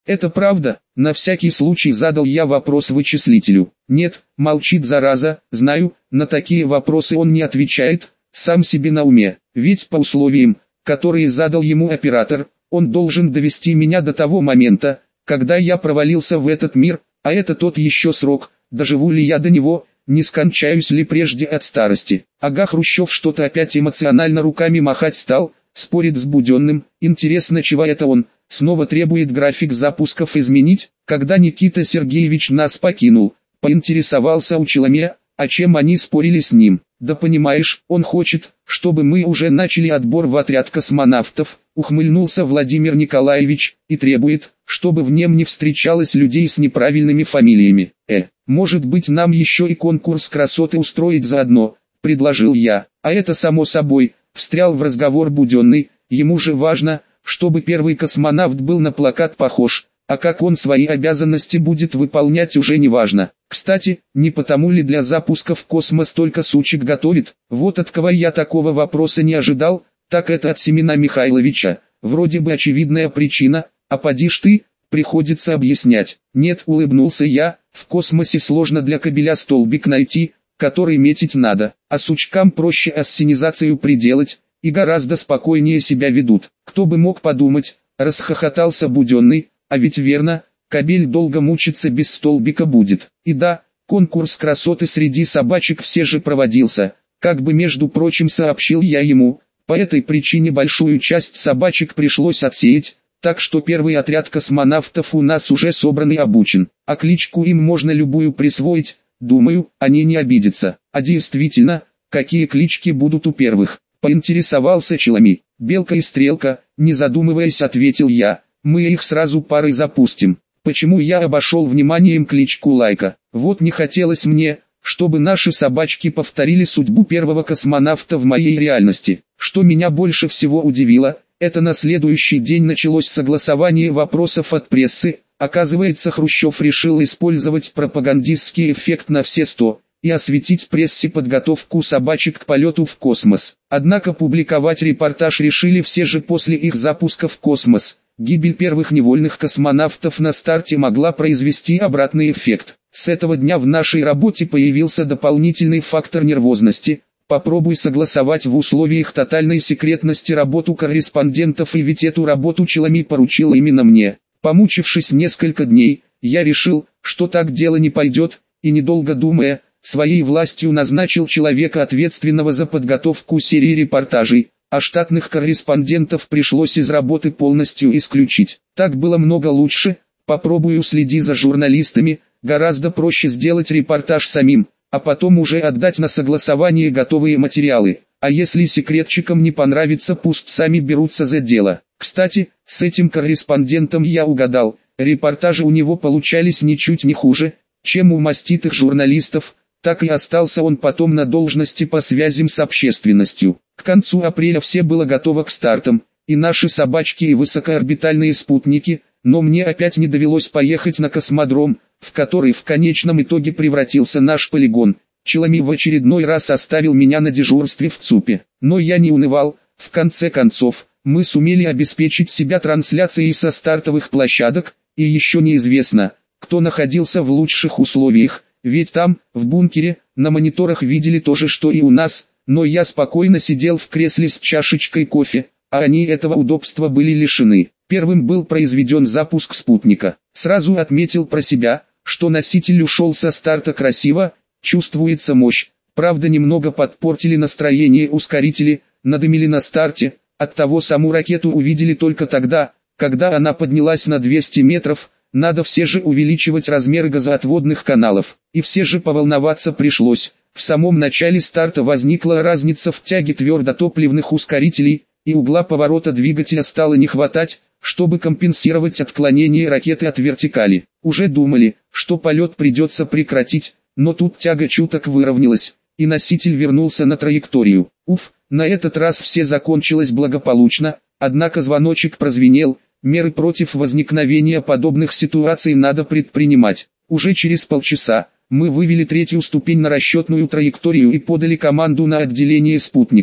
Это правда? На всякий случай задал я вопрос вычислителю. Нет, молчит зараза, знаю, на такие вопросы он не отвечает, сам себе на уме. Ведь по условиям, которые задал ему оператор, он должен довести меня до того момента, когда я провалился в этот мир, а это тот еще срок, доживу ли я до него, не скончаюсь ли прежде от старости. Ага, Хрущев что-то опять эмоционально руками махать стал, спорит с Буденным, интересно, чего это он, снова требует график запусков изменить, когда Никита Сергеевич нас покинул, поинтересовался у Челоме, о чем они спорили с ним. Да понимаешь, он хочет, чтобы мы уже начали отбор в отряд космонавтов, ухмыльнулся Владимир Николаевич, и требует, чтобы в нем не встречалось людей с неправильными фамилиями. Может быть, нам еще и конкурс красоты устроить заодно, предложил я. А это само собой, встрял в разговор Буденный, ему же важно, чтобы первый космонавт был на плакат похож, а как он свои обязанности будет выполнять, уже не важно. Кстати, не потому ли для запуска в космос только сучек готовит? Вот от кого я такого вопроса не ожидал, так это от Семена Михайловича. Вроде бы очевидная причина, а поди ж ты, приходится объяснять. Нет, улыбнулся я, в космосе сложно для кабеля столбик найти, который метить надо, а сучкам проще ассенизацию приделать, и гораздо спокойнее себя ведут. Кто бы мог подумать, расхохотался Буденный, а ведь верно, кабель долго мучиться без столбика будет. И да, конкурс красоты среди собачек все же проводился, как бы между прочим сообщил я ему, по этой причине большую часть собачек пришлось отсеять, так что первый отряд космонавтов у нас уже собран и обучен, а кличку им можно любую присвоить, думаю, они не обидятся. А действительно, какие клички будут у первых? Поинтересовался Челоми. Белка и Стрелка, не задумываясь, ответил я. Мы их сразу парой запустим. Почему я обошел вниманием кличку Лайка? Вот не хотелось мне, чтобы наши собачки повторили судьбу первого космонавта в моей реальности. Что меня больше всего удивило, это на следующий день началось согласование вопросов от прессы. Оказывается, Хрущев решил использовать пропагандистский эффект на все 100 и осветить прессе подготовку собачек к полету в космос. Однако публиковать репортаж решили все же после их запуска в космос. Гибель первых невольных космонавтов на старте могла произвести обратный эффект. С этого дня в нашей работе появился дополнительный фактор нервозности. Попробуй согласовать в условиях тотальной секретности работу корреспондентов, и ведь эту работу Челоми поручил именно мне. Помучившись несколько дней, я решил, что так дело не пойдет, и недолго думая, своей властью назначил человека, ответственного за подготовку серии репортажей, а штатных корреспондентов пришлось из работы полностью исключить. Так было много лучше. Попробую следи за журналистами, гораздо проще сделать репортаж самим, а потом уже отдать на согласование готовые материалы. А если секретчикам не понравится, пусть сами берутся за дело. Кстати, с этим корреспондентом я угадал, репортажи у него получались ничуть не хуже, чем у маститых журналистов, так и остался он потом на должности по связям с общественностью. К концу апреля все было готово к стартам, и наши собачки, и высокоорбитальные спутники, но мне опять не довелось поехать на космодром, в который в конечном итоге превратился наш полигон. Челоми в очередной раз оставил меня на дежурстве в ЦУПе, но я не унывал. В конце концов, мы сумели обеспечить себя трансляцией со стартовых площадок, и еще неизвестно, кто находился в лучших условиях, ведь там, в бункере, на мониторах видели то же, что и у нас, но я спокойно сидел в кресле с чашечкой кофе, а они этого удобства были лишены. Первым был произведен запуск спутника. Сразу отметил про себя, что носитель ушел со старта красиво, чувствуется мощь. Правда, немного подпортили настроение ускорители, надымили на старте, оттого саму ракету увидели только тогда, когда она поднялась на 200 метров, надо все же увеличивать размеры газоотводных каналов. И все же поволноваться пришлось. В самом начале старта возникла разница в тяге твердотопливных ускорителей, и угла поворота двигателя стало не хватать, чтобы компенсировать отклонение ракеты от вертикали. Уже думали, что полет придется прекратить, но тут тяга чуток выровнялась, и носитель вернулся на траекторию. Уф, на этот раз все закончилось благополучно, однако звоночек прозвенел, меры против возникновения подобных ситуаций надо предпринимать. Уже через полчаса мы вывели третью ступень на расчетную траекторию и подали команду на отделение спутника.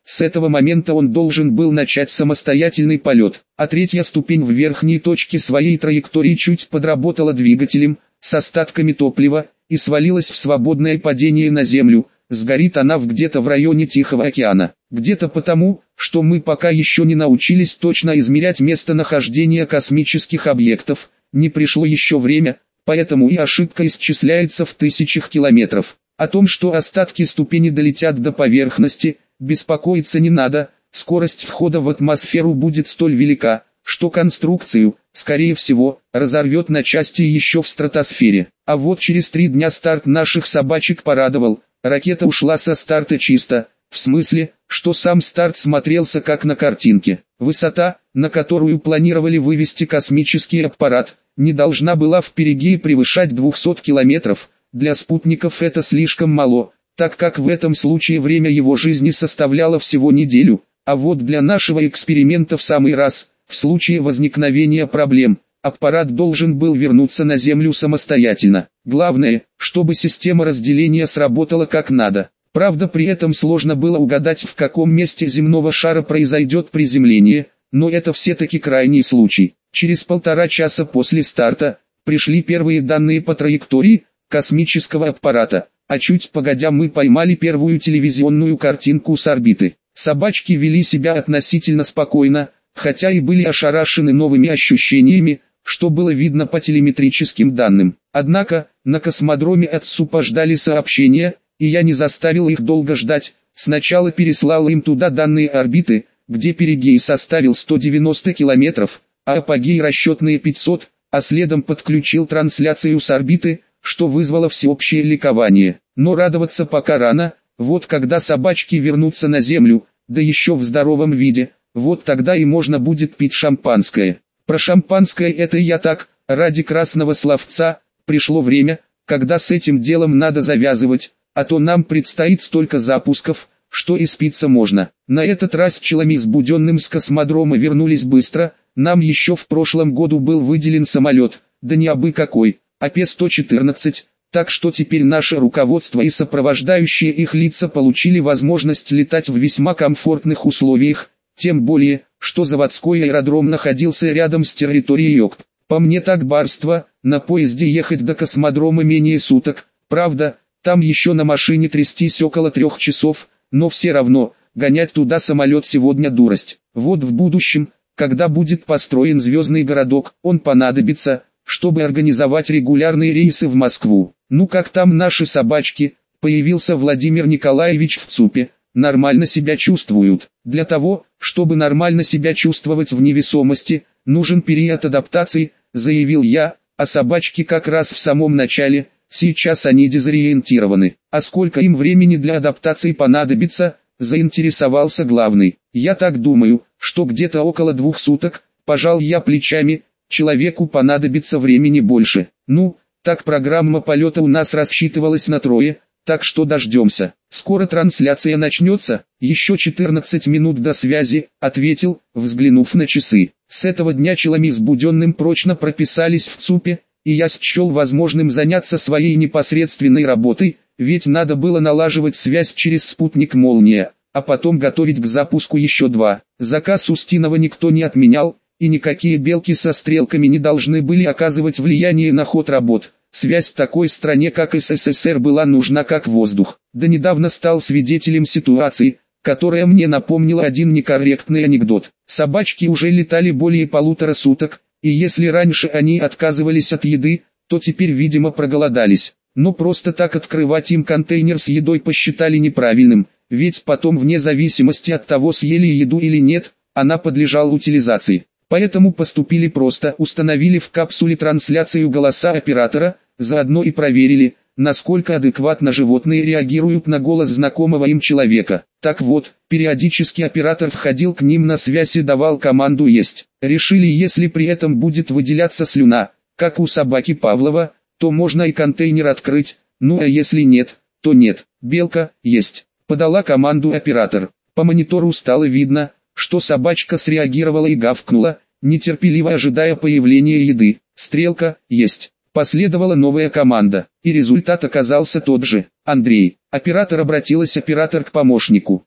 С этого момента он должен был начать самостоятельный полет, а третья ступень в верхней точке своей траектории чуть подработала двигателем, с остатками топлива, и свалилась в свободное падение на Землю. Сгорит она где-то в районе Тихого океана. Где-то потому, что мы пока еще не научились точно измерять местонахождение космических объектов, не пришло еще время, поэтому и ошибка исчисляется в тысячах километров. О том, что остатки ступени долетят до поверхности, беспокоиться не надо, скорость входа в атмосферу будет столь велика, что конструкцию, скорее всего, разорвет на части еще в стратосфере. А вот через 3 дня старт наших собачек порадовал, ракета ушла со старта чисто, в смысле, что сам старт смотрелся как на картинке. Высота, на которую планировали вывести космический аппарат, не должна была в перигее превышать 200 километров, для спутников это слишком мало, так как в этом случае время его жизни составляло всего неделю, а вот для нашего эксперимента в самый раз, в случае возникновения проблем, аппарат должен был вернуться на Землю самостоятельно. Главное, чтобы система разделения сработала как надо. Правда, при этом сложно было угадать, в каком месте земного шара произойдет приземление, но это все-таки крайний случай. Через 1,5 часа после старта пришли первые данные по траектории космического аппарата, а чуть погодя мы поймали первую телевизионную картинку с орбиты. Собачки вели себя относительно спокойно, хотя и были ошарашены новыми ощущениями, что было видно по телеметрическим данным. Однако, на космодроме от СУПа ждали сообщения, и я не заставил их долго ждать, сначала переслал им туда данные орбиты, где перигей составил 190 километров, а апогей расчетные 500, а следом подключил трансляцию с орбиты, что вызвало всеобщее ликование. Но радоваться пока рано, вот когда собачки вернутся на Землю, да еще в здоровом виде, вот тогда и можно будет пить шампанское. Про шампанское это я так, ради красного словца, пришло время, когда с этим делом надо завязывать, а то нам предстоит столько запусков, что и спиться можно. На этот раз пчелами сбуденным с космодрома вернулись быстро, нам еще в прошлом году был выделен самолет, да не абы какой, а П-114, так что теперь наше руководство и сопровождающие их лица получили возможность летать в весьма комфортных условиях, тем более, что заводской аэродром находился рядом с территорией ЙОКП. По мне так барство, на поезде ехать до космодрома менее суток, правда, там еще на машине трястись около 3 часов, но все равно, гонять туда самолет сегодня дурость. Вот в будущем, когда будет построен звездный городок, он понадобится, чтобы организовать регулярные рейсы в Москву. Ну как там наши собачки, появился Владимир Николаевич в ЦУПе, нормально себя чувствуют. Для того, чтобы нормально себя чувствовать в невесомости, нужен период адаптации, заявил я, а собачки как раз в самом начале, сейчас они дезориентированы. А сколько им времени для адаптации понадобится, заинтересовался главный. Я так думаю, что где-то около 2 суток, пожал я плечами, человеку понадобится времени больше. Ну, так программа полета у нас рассчитывалась на 3, так что дождемся. Скоро трансляция начнется, еще 14 минут до связи, ответил, взглянув на часы. С этого дня пчелами сбуденным прочно прописались в ЦУПе, и я счел возможным заняться своей непосредственной работой, ведь надо было налаживать связь через спутник «Молния», а потом готовить к запуску еще 2. Заказ Устинова никто не отменял, и никакие белки со стрелками не должны были оказывать влияние на ход работ. Связь в такой стране, как СССР, была нужна как воздух. До недавно стал свидетелем ситуации, которая мне напомнила один некорректный анекдот. Собачки уже летали более 1,5 суток, и если раньше они отказывались от еды, то теперь, видимо, проголодались. Но просто так открывать им контейнер с едой посчитали неправильным, ведь потом, вне зависимости от того, съели еду или нет, она подлежала утилизации. Поэтому поступили просто, установили в капсуле трансляцию голоса оператора, заодно и проверили, насколько адекватно животные реагируют на голос знакомого им человека. Так вот, периодически оператор входил к ним на связь и давал команду есть. Решили, если при этом будет выделяться слюна, как у собаки Павлова, то можно и контейнер открыть, ну а если нет, то нет. Белка, есть. Подала команду оператор. По монитору стало видно, что собачка среагировала и гавкнула, нетерпеливо ожидая появления еды. Стрелка, есть. Последовала новая команда, и результат оказался тот же. Андрей. Оператор к помощнику.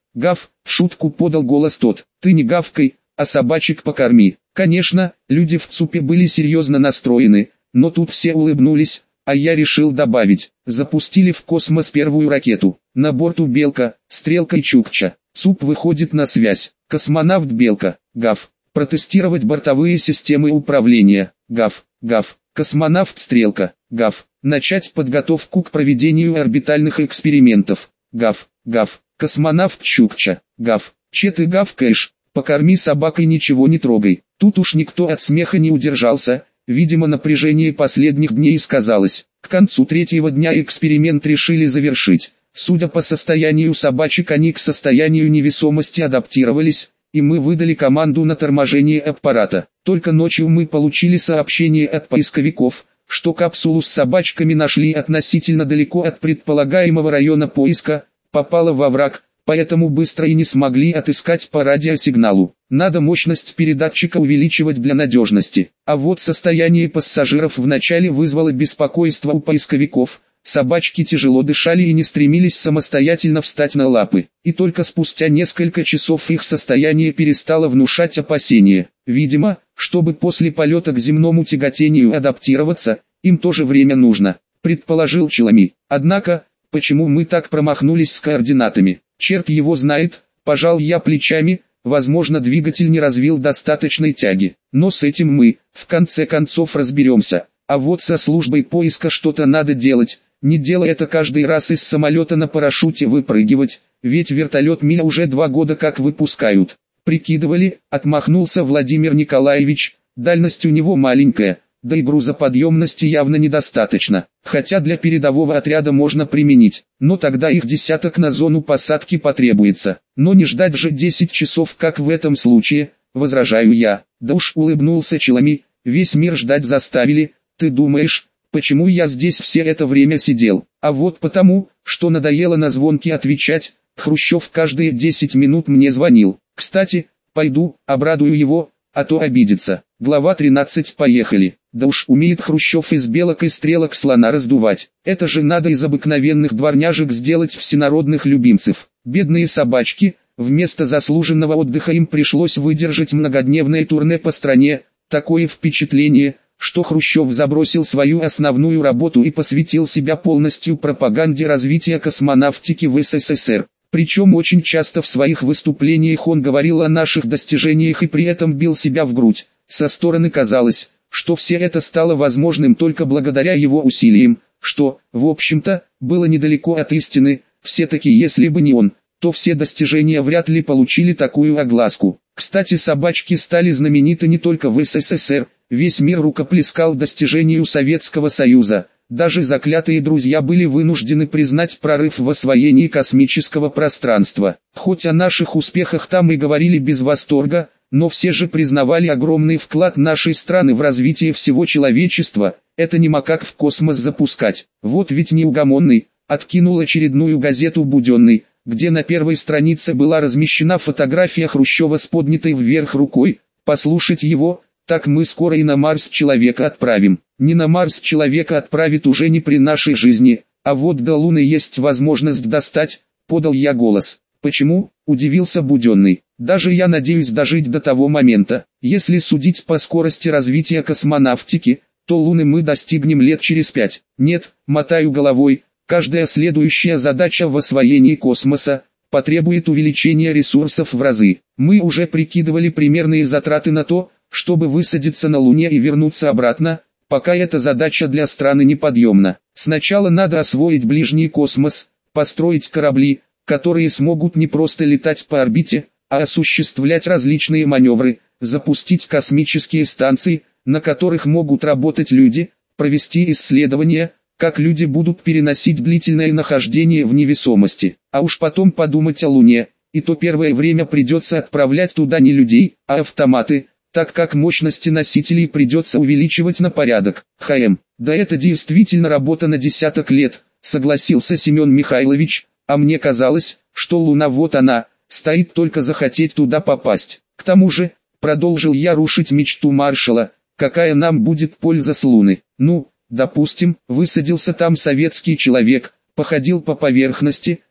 Гав, в шутку подал голос тот. Ты не гавкай, а собачек покорми. Конечно, люди в ЦУПе были серьезно настроены, но тут все улыбнулись, а я решил добавить. Запустили в космос первую ракету. На борту Белка, Стрелка и Чукча. ЦУП выходит на связь. Космонавт Белка. Гав. Протестировать бортовые системы управления. Гав. Гав. Космонавт Стрелка. Гав. Начать подготовку к проведению орбитальных экспериментов. Гав. Гав. Космонавт Чукча. Гав. Че ты гавкаешь? Покорми собакой, ничего не трогай. Тут уж никто от смеха не удержался. Видимо, напряжение последних дней сказалось. К концу третьего дня эксперимент решили завершить. Судя по состоянию собачек, они к состоянию невесомости адаптировались, и мы выдали команду на торможение аппарата. Только ночью мы получили сообщение от поисковиков, что капсулу с собачками нашли относительно далеко от предполагаемого района поиска, попала во враг, поэтому быстро и не смогли отыскать по радиосигналу. Надо мощность передатчика увеличивать для надежности. А вот состояние пассажиров вначале вызвало беспокойство у поисковиков. Собачки тяжело дышали и не стремились самостоятельно встать на лапы. И только спустя несколько часов их состояние перестало внушать опасения. Видимо, чтобы после полета к земному тяготению адаптироваться, им тоже время нужно, предположил Челами. Однако, почему мы так промахнулись с координатами? Черт его знает, пожал я плечами, возможно, двигатель не развил достаточной тяги. Но с этим мы, в конце концов, разберемся. А вот со службой поиска что-то надо делать. Не делай это каждый раз из самолета на парашюте выпрыгивать, ведь вертолет меня уже 2 года как выпускают. Прикидывали, отмахнулся Владимир Николаевич, дальность у него маленькая, да и грузоподъемности явно недостаточно, хотя для передового отряда можно применить, но тогда их десяток на зону посадки потребуется. Но не ждать же 10 часов, как в этом случае, возражаю я. Да уж, улыбнулся Челами, весь мир ждать заставили. Ты думаешь, почему я здесь все это время сидел? А вот потому, что надоело на звонки отвечать. Хрущев каждые 10 минут мне звонил. Кстати, пойду, обрадую его, а то обидится. Глава 13. Поехали. Да уж, умеет Хрущев из белок и стрелок слона раздувать. Это же надо из обыкновенных дворняжек сделать всенародных любимцев. Бедные собачки, вместо заслуженного отдыха им пришлось выдержать многодневное турне по стране. Такое впечатление, что Хрущев забросил свою основную работу и посвятил себя полностью пропаганде развития космонавтики в СССР. Причем очень часто в своих выступлениях он говорил о наших достижениях и при этом бил себя в грудь. Со стороны казалось, что все это стало возможным только благодаря его усилиям, что, в общем-то, было недалеко от истины. Все-таки если бы не он, то все достижения вряд ли получили такую огласку. Кстати, собачки стали знамениты не только в СССР, весь мир рукоплескал достижению Советского Союза. Даже заклятые друзья были вынуждены признать прорыв в освоении космического пространства. Хоть о наших успехах там и говорили без восторга, но все же признавали огромный вклад нашей страны в развитие всего человечества. Это не макак в космос запускать. Вот ведь неугомонный, откинул очередную газету «Буденный», где на первой странице была размещена фотография Хрущева с поднятой вверх рукой. Послушать его, так мы скоро и на Марс человека отправим. Не на Марс человека отправит уже не при нашей жизни, а вот до Луны есть возможность достать, подал я голос. Почему? Удивился Буденный. Даже я надеюсь дожить до того момента. Если судить по скорости развития космонавтики, то Луны мы достигнем лет через 5. Нет, мотаю головой. Каждая следующая задача в освоении космоса потребует увеличения ресурсов в разы. Мы уже прикидывали примерные затраты на то, чтобы высадиться на Луне и вернуться обратно, пока эта задача для страны неподъемна. Сначала надо освоить ближний космос, построить корабли, которые смогут не просто летать по орбите, а осуществлять различные маневры, запустить космические станции, на которых могут работать люди, провести исследования, как люди будут переносить длительное нахождение в невесомости, а уж потом подумать о Луне, и то первое время придется отправлять туда не людей, а автоматы, так как мощности носителей придется увеличивать на порядок. Да это действительно работа на десяток лет, согласился Семен Михайлович, а мне казалось, что Луна вот она, стоит только захотеть туда попасть. К тому же, продолжил я рушить мечту маршала, какая нам будет польза с Луны. Ну, допустим, высадился там советский человек, походил по поверхности,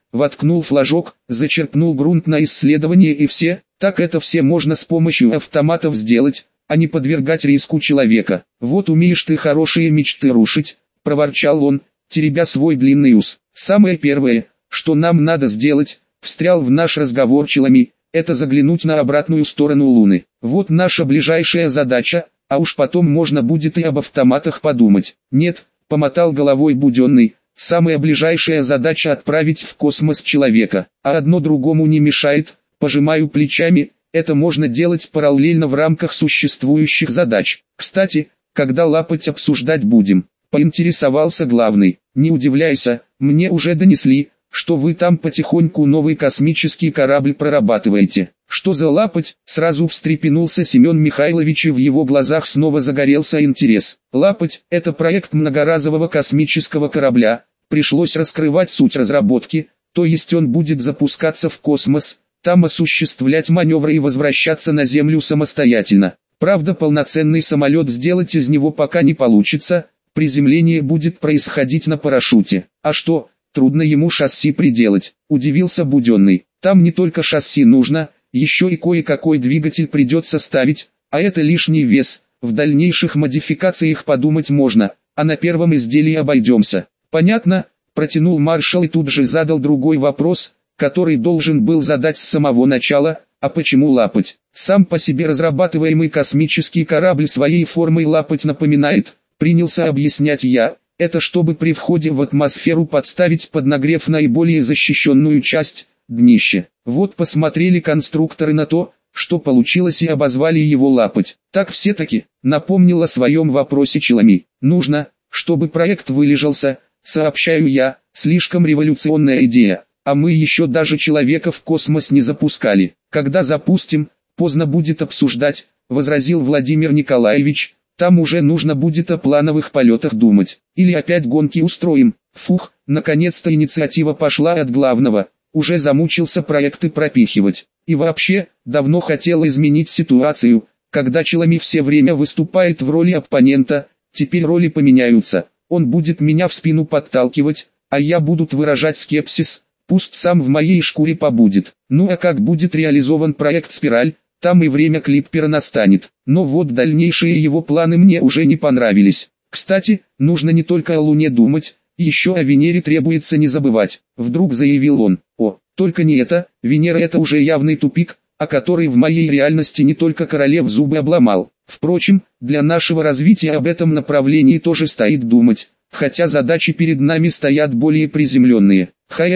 воткнул флажок, зачерпнул грунт на исследование и все. Так это все можно с помощью автоматов сделать, а не подвергать риску человека. Вот умеешь ты хорошие мечты рушить, проворчал он, теребя свой длинный ус. Самое первое, что нам надо сделать, встрял в наш разговор Челами, это заглянуть на обратную сторону Луны. Вот наша ближайшая задача, а уж потом можно будет и об автоматах подумать. Нет, помотал головой Буденный, самая ближайшая задача отправить в космос человека, а одно другому не мешает, пожимаю плечами, это можно делать параллельно в рамках существующих задач. Кстати, когда лапать обсуждать будем, поинтересовался главный. Не удивляйся, мне уже донесли, что вы там потихоньку новый космический корабль прорабатываете. Что за лапать? Сразу встрепенулся Семен Михайлович, и в его глазах снова загорелся интерес. Лапать – это проект многоразового космического корабля. Пришлось раскрывать суть разработки, то есть он будет запускаться в космос, там осуществлять маневры и возвращаться на Землю самостоятельно. Правда, полноценный самолет сделать из него пока не получится, приземление будет происходить на парашюте. А что, трудно ему шасси приделать, удивился Буденный. Там не только шасси нужно, еще и кое-какой двигатель придется ставить, а это лишний вес. В дальнейших модификациях подумать можно, а на первом изделии обойдемся. Понятно, протянул маршал и тут же задал другой вопрос, который должен был задать с самого начала, а почему лапать? Сам по себе разрабатываемый космический корабль своей формой лапать напоминает, принялся объяснять я, это чтобы при входе в атмосферу подставить под нагрев наиболее защищенную часть, днище. Вот посмотрели конструкторы на то, что получилось, и обозвали его лапать. Так все-таки, напомнил о своем вопросе Челами. Нужно, чтобы проект вылежался, сообщаю я, слишком революционная идея. А мы еще даже человека в космос не запускали. Когда запустим, поздно будет обсуждать, возразил Владимир Николаевич, там уже нужно будет о плановых полетах думать. Или опять гонки устроим. Фух, наконец-то инициатива пошла от главного, уже замучился проекты пропихивать. И вообще, давно хотел изменить ситуацию, когда Челами все время выступает в роли оппонента, теперь роли поменяются. Он будет меня в спину подталкивать, а я буду выражать скепсис. Пусть сам в моей шкуре побудет. Ну а как будет реализован проект «Спираль», там и время Клиппера настанет. Но вот дальнейшие его планы мне уже не понравились. Кстати, нужно не только о Луне думать, еще о Венере требуется не забывать. Вдруг заявил он. О, только не это, Венера — это уже явный тупик, о который в моей реальности не только Королев зубы обломал. Впрочем, для нашего развития об этом направлении тоже стоит думать. Хотя задачи перед нами стоят более приземленные.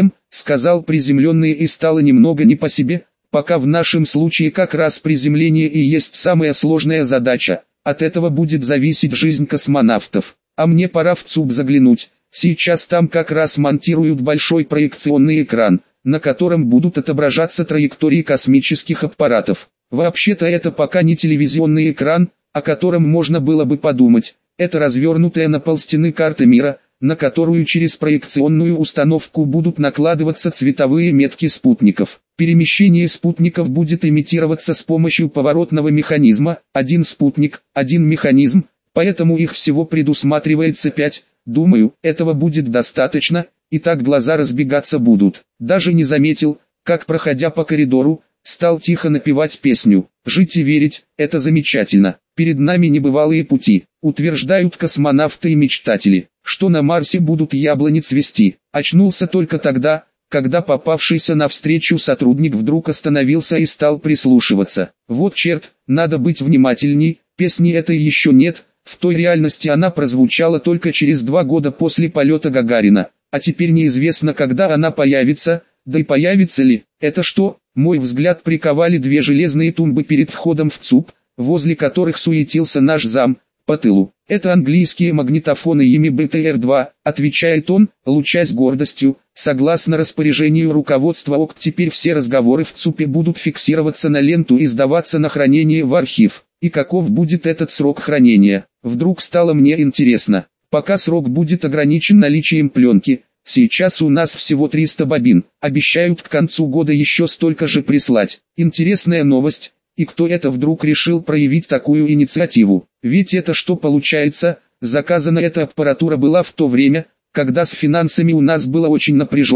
Сказал приземленные, и стало немного не по себе, пока в нашем случае как раз приземление и есть самая сложная задача. От этого будет зависеть жизнь космонавтов. А мне пора в ЦУП заглянуть. Сейчас там как раз монтируют большой проекционный экран, на котором будут отображаться траектории космических аппаратов. Вообще-то это пока не телевизионный экран, о котором можно было бы подумать. Это развернутая на полстены карта мира, на которую через проекционную установку будут накладываться цветовые метки спутников. Перемещение спутников будет имитироваться с помощью поворотного механизма, один спутник, один механизм, поэтому их всего предусматривается 5, думаю, этого будет достаточно, и так глаза разбегаться будут. Даже не заметил, как, проходя по коридору, стал тихо напевать песню. «Жить и верить – это замечательно, перед нами небывалые пути», утверждают космонавты и мечтатели, что на Марсе будут яблони цвести. Очнулся только тогда, когда попавшийся навстречу сотрудник вдруг остановился и стал прислушиваться. Вот черт, надо быть внимательней, песни этой еще нет, в той реальности она прозвучала только через 2 года после полета Гагарина, а теперь неизвестно, когда она появится, да и появится ли. Это что? Мой взгляд приковали 2 железные тумбы перед входом в ЦУП, возле которых суетился наш зам, по тылу. Это английские магнитофоны ими БТР-2, отвечает он, лучась гордостью. Согласно распоряжению руководства ОК, теперь все разговоры в ЦУПе будут фиксироваться на ленту и сдаваться на хранение в архив. И каков будет этот срок хранения? Вдруг стало мне интересно. Пока срок будет ограничен наличием пленки. Сейчас у нас всего 300 бобин, обещают к концу года еще столько же прислать. Интересная новость. И кто это вдруг решил проявить такую инициативу? Ведь это что получается, заказана эта аппаратура была в то время, когда с финансами у нас было очень напряженно,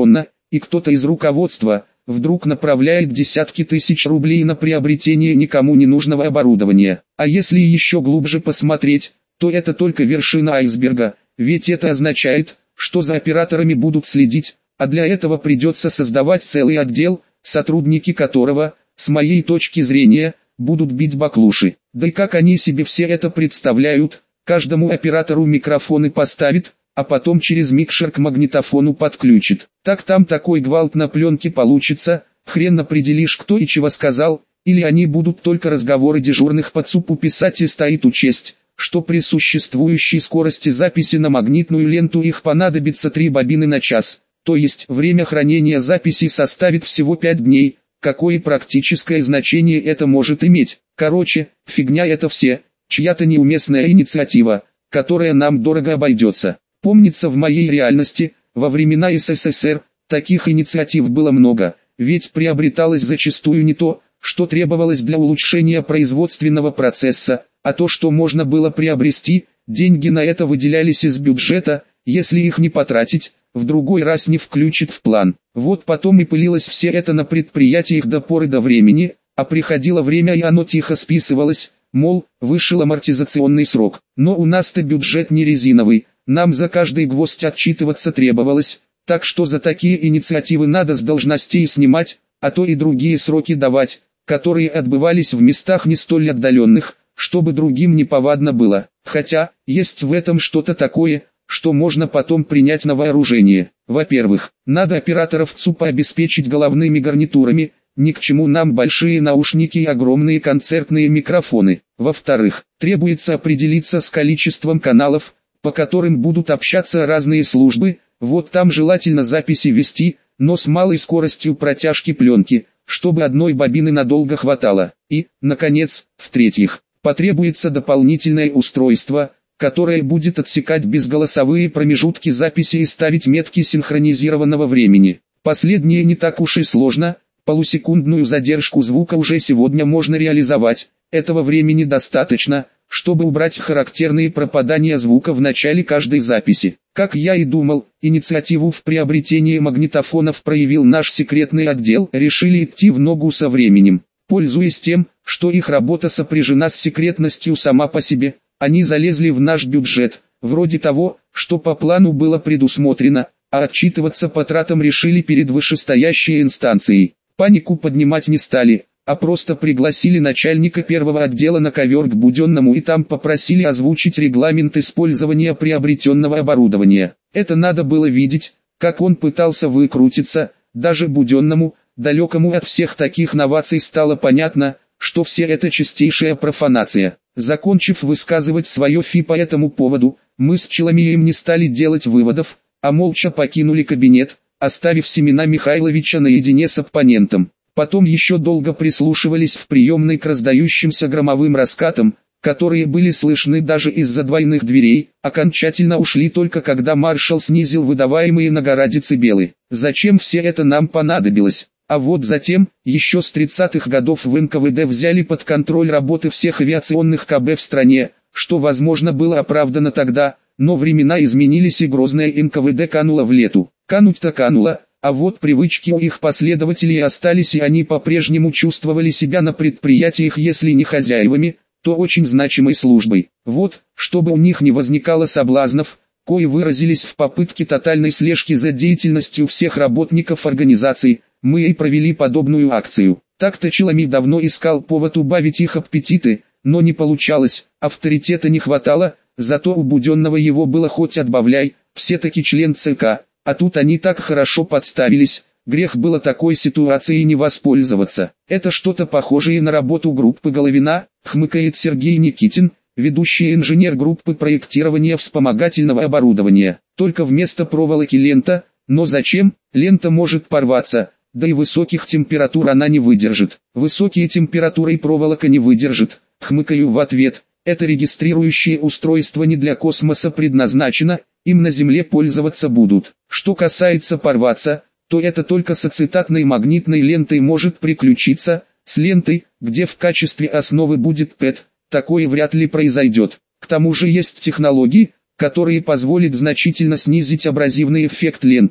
и кто-то из руководства вдруг направляет десятки тысяч рублей на приобретение никому не нужного оборудования. А если еще глубже посмотреть, то это только вершина айсберга, ведь это означает, что за операторами будут следить, а для этого придется создавать целый отдел, сотрудники которого, с моей точки зрения, будут бить баклуши. Да и как они себе все это представляют, каждому оператору микрофоны поставит, а потом через микшер к магнитофону подключит. Так там такой гвалт на пленке получится, хрен определишь, кто и чего сказал, или они будут только разговоры дежурных под супу писать и стоит учесть, что при существующей скорости записи на магнитную ленту их понадобится 3 бобины на час, то есть время хранения записей составит всего 5 дней, какое практическое значение это может иметь. Короче, фигня это все, чья-то неуместная инициатива, которая нам дорого обойдется. Помнится, в моей реальности, во времена СССР, таких инициатив было много, ведь приобреталось зачастую не то, что требовалось для улучшения производственного процесса, а то, что можно было приобрести, деньги на это выделялись из бюджета, если их не потратить, в другой раз не включит в план. Вот потом и пылилось все это на предприятиях до поры до времени, а приходило время и оно тихо списывалось, мол, вышел амортизационный срок. Но у нас-то бюджет не резиновый, нам за каждый гвоздь отчитываться требовалось, так что за такие инициативы надо с должностей снимать, а то и другие сроки давать, которые отбывались в местах не столь отдаленных, чтобы другим неповадно было. Хотя, есть в этом что-то такое, что можно потом принять на вооружение. Во-первых, надо операторов ЦУПа обеспечить головными гарнитурами, ни к чему нам большие наушники и огромные концертные микрофоны. Во-вторых, требуется определиться с количеством каналов, по которым будут общаться разные службы, вот там желательно записи вести, но с малой скоростью протяжки пленки, чтобы одной бобины надолго хватало. И, наконец, в-третьих, потребуется дополнительное устройство, которое будет отсекать безголосовые промежутки записи и ставить метки синхронизированного времени. Последнее не так уж и сложно, полусекундную задержку звука уже сегодня можно реализовать, этого времени достаточно, чтобы убрать характерные пропадания звука в начале каждой записи. Как я и думал, инициативу в приобретении магнитофонов проявил наш секретный отдел, решили идти в ногу со временем. Пользуясь тем, что их работа сопряжена с секретностью сама по себе, они залезли в наш бюджет, вроде того, что по плану было предусмотрено, а отчитываться по тратам решили перед вышестоящей инстанцией. Панику поднимать не стали, а просто пригласили начальника первого отдела на ковер к Буденному и там попросили озвучить регламент использования приобретенного оборудования. Это надо было видеть, как он пытался выкрутиться, даже Буденному, далекому от всех таких новаций, стало понятно, что все это чистейшая профанация. Закончив высказывать свое фи по этому поводу, мы с Челомеем не стали делать выводов, а молча покинули кабинет, оставив Семена Михайловича наедине с оппонентом. Потом еще долго прислушивались в приемной к раздающимся громовым раскатам, которые были слышны даже из-за двойных дверей, окончательно ушли только когда маршал снизил выдаваемые на гора децибелы. Зачем все это нам понадобилось? А вот затем, еще с 30-х годов в НКВД взяли под контроль работы всех авиационных КБ в стране, что возможно было оправдано тогда, но времена изменились и грозное НКВД кануло в лету. Кануть-то кануло, а вот привычки у их последователей остались, и они по-прежнему чувствовали себя на предприятиях, если не хозяевами, то очень значимой службой. Вот, чтобы у них не возникало соблазнов, кои выразились в попытке тотальной слежки за деятельностью всех работников организации, мы и провели подобную акцию. Так-то Челомей давно искал повод убавить их аппетиты, но не получалось, авторитета не хватало, зато у Буденного его было хоть отбавляй, все-таки член ЦК, а тут они так хорошо подставились, грех было такой ситуацией не воспользоваться. Это что-то похожее на работу группы Головина, хмыкает Сергей Никитин, ведущий инженер группы проектирования вспомогательного оборудования. Только вместо проволоки лента, но зачем? Лента может порваться, да и высоких температур она не выдержит. Высокие температуры и проволока не выдержит, хмыкаю в ответ. Это регистрирующее устройство не для космоса предназначено, им на Земле пользоваться будут. Что касается порваться, то это только с ацетатной магнитной лентой может приключиться, с лентой, где в качестве основы будет ПЭТ, такое вряд ли произойдет. К тому же есть технологии, которые позволят значительно снизить абразивный эффект ленты,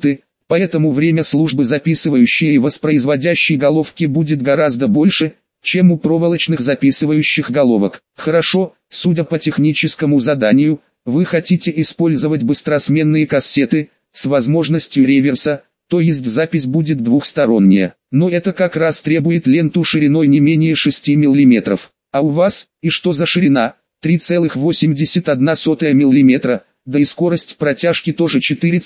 поэтому время службы записывающей и воспроизводящей головки будет гораздо больше, чем у проволочных записывающих головок. Хорошо, судя по техническому заданию, вы хотите использовать быстросменные кассеты с возможностью реверса, то есть запись будет двухсторонняя. Но это как раз требует ленту шириной не менее 6 мм. А у вас, и что за ширина? 3,81 мм, да и скорость протяжки тоже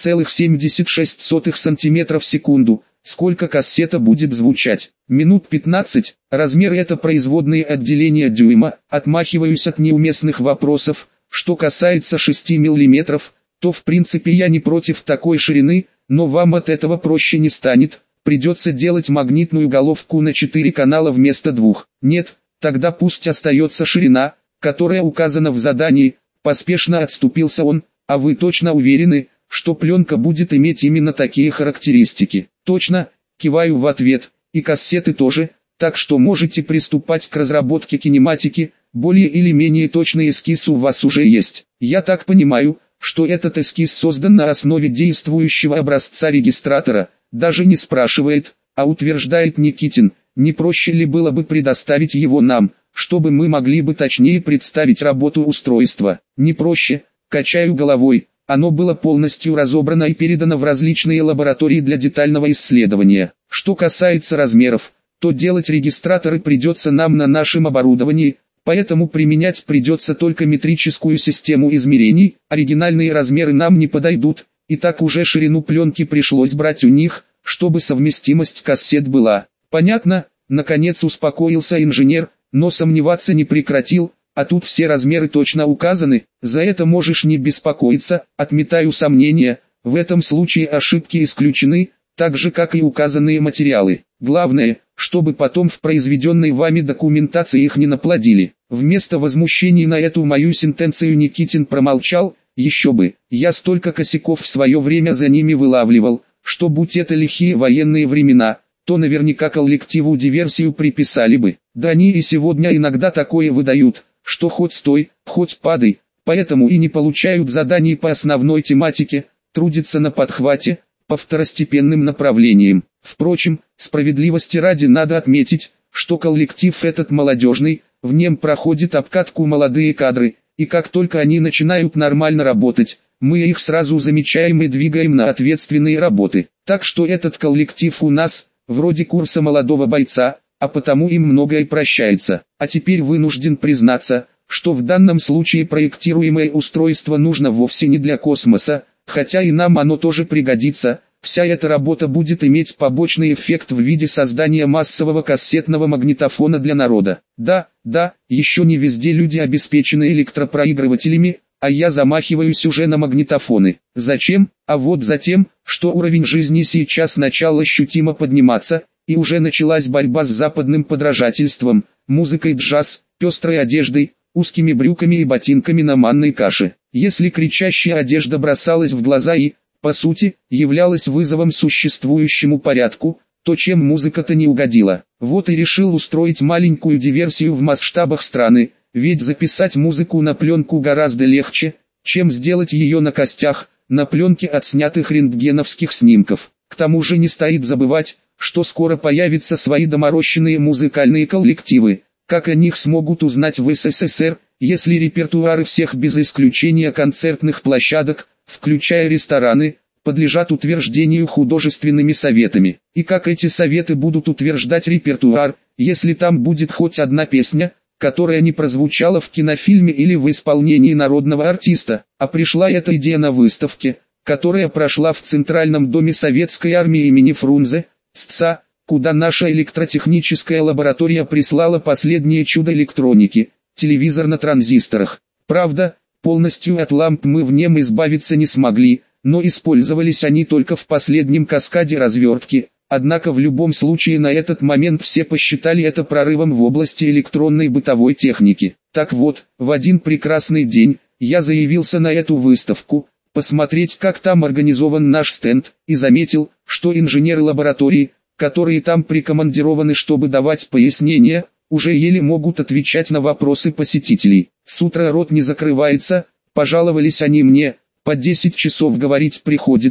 4,76 см в секунду. Сколько кассета будет звучать? Минут 15. Размер это производные от деления дюйма. Отмахиваюсь от неуместных вопросов. Что касается 6 мм, то в принципе я не против такой ширины, но вам от этого проще не станет. Придется делать магнитную головку на 4 канала вместо 2. Нет, тогда пусть остается ширина, которая указана в задании. Поспешно отступился он. А вы точно уверены, что пленка будет иметь именно такие характеристики? Точно, киваю в ответ, и кассеты тоже, так что можете приступать к разработке кинематики, более или менее точный эскиз у вас уже есть. Я так понимаю, что этот эскиз создан на основе действующего образца регистратора, даже не спрашивает, а утверждает Никитин. Не проще ли было бы предоставить его нам, чтобы мы могли бы точнее представить работу устройства? Не проще, качаю головой. Оно было полностью разобрано и передано в различные лаборатории для детального исследования. Что касается размеров, то делать регистраторы придется нам на нашем оборудовании, поэтому применять придется только метрическую систему измерений, оригинальные размеры нам не подойдут, и так уже ширину пленки пришлось брать у них, чтобы совместимость кассет была. Понятно, наконец успокоился инженер, но сомневаться не прекратил. А тут все размеры точно указаны, за это можешь не беспокоиться, отметаю сомнения, в этом случае ошибки исключены, так же как и указанные материалы. Главное, чтобы потом в произведенной вами документации их не наплодили. Вместо возмущений на эту мою сентенцию Никитин промолчал, еще бы, я столько косяков в свое время за ними вылавливал, что будь это лихие военные времена, то наверняка коллективу диверсию приписали бы. Да они и сегодня иногда такое выдают, что хоть стой, хоть падай, поэтому и не получают заданий по основной тематике, трудятся на подхвате, по второстепенным направлениям. Впрочем, справедливости ради надо отметить, что коллектив этот молодежный, в нем проходит обкатку молодые кадры, и как только они начинают нормально работать, мы их сразу замечаем и двигаем на ответственные работы. Так что этот коллектив у нас, вроде курса молодого бойца, а потому им многое прощается. А теперь вынужден признаться, что в данном случае проектируемое устройство нужно вовсе не для космоса, хотя и нам оно тоже пригодится. Вся эта работа будет иметь побочный эффект в виде создания массового кассетного магнитофона для народа. Да, еще не везде люди обеспечены электропроигрывателями, а я замахиваюсь уже на магнитофоны. Зачем? А вот затем, что уровень жизни сейчас начал ощутимо подниматься, и уже началась борьба с западным подражательством, музыкой джаз, пестрой одеждой, узкими брюками и ботинками на манной каше. Если кричащая одежда бросалась в глаза и, по сути, являлась вызовом существующему порядку, то чем музыка-то не угодила. Вот и решил устроить маленькую диверсию в масштабах страны, ведь записать музыку на пленку гораздо легче, чем сделать ее на костях, на пленке отснятых рентгеновских снимков. К тому же не стоит забывать, что скоро появятся свои доморощенные музыкальные коллективы. Как о них смогут узнать в СССР, если репертуары всех без исключения концертных площадок, включая рестораны, подлежат утверждению художественными советами? И как эти советы будут утверждать репертуар, если там будет хоть одна песня, которая не прозвучала в кинофильме или в исполнении народного артиста? А пришла эта идея на выставке, которая прошла в Центральном доме Советской армии имени Фрунзе, ЦЦА, куда наша электротехническая лаборатория прислала последнее чудо электроники – телевизор на транзисторах. Правда, полностью от ламп мы в нем избавиться не смогли, но использовались они только в последнем каскаде развертки, однако в любом случае на этот момент все посчитали это прорывом в области электронной бытовой техники. Так вот, в один прекрасный день, я заявился на эту выставку, посмотреть, как там организован наш стенд, и заметил, что инженеры лаборатории, которые там прикомандированы, чтобы давать пояснения, уже еле могут отвечать на вопросы посетителей. С утра рот не закрывается, пожаловались они мне, по 10 часов говорить приходится,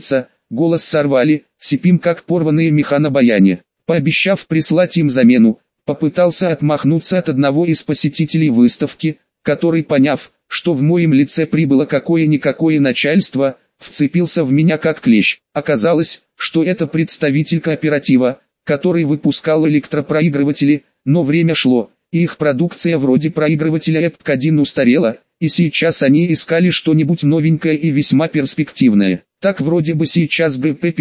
голос сорвали, сипим как порванные меха на баяне. Пообещав прислать им замену, попытался отмахнуться от одного из посетителей выставки, который, поняв, что в моем лице прибыло какое-никакое начальство, вцепился в меня как клещ. Оказалось, что это представитель кооператива, который выпускал электропроигрыватели, но время шло, и их продукция вроде проигрывателя EPC-1 устарела, и сейчас они искали что-нибудь новенькое и весьма перспективное. Так вроде бы сейчас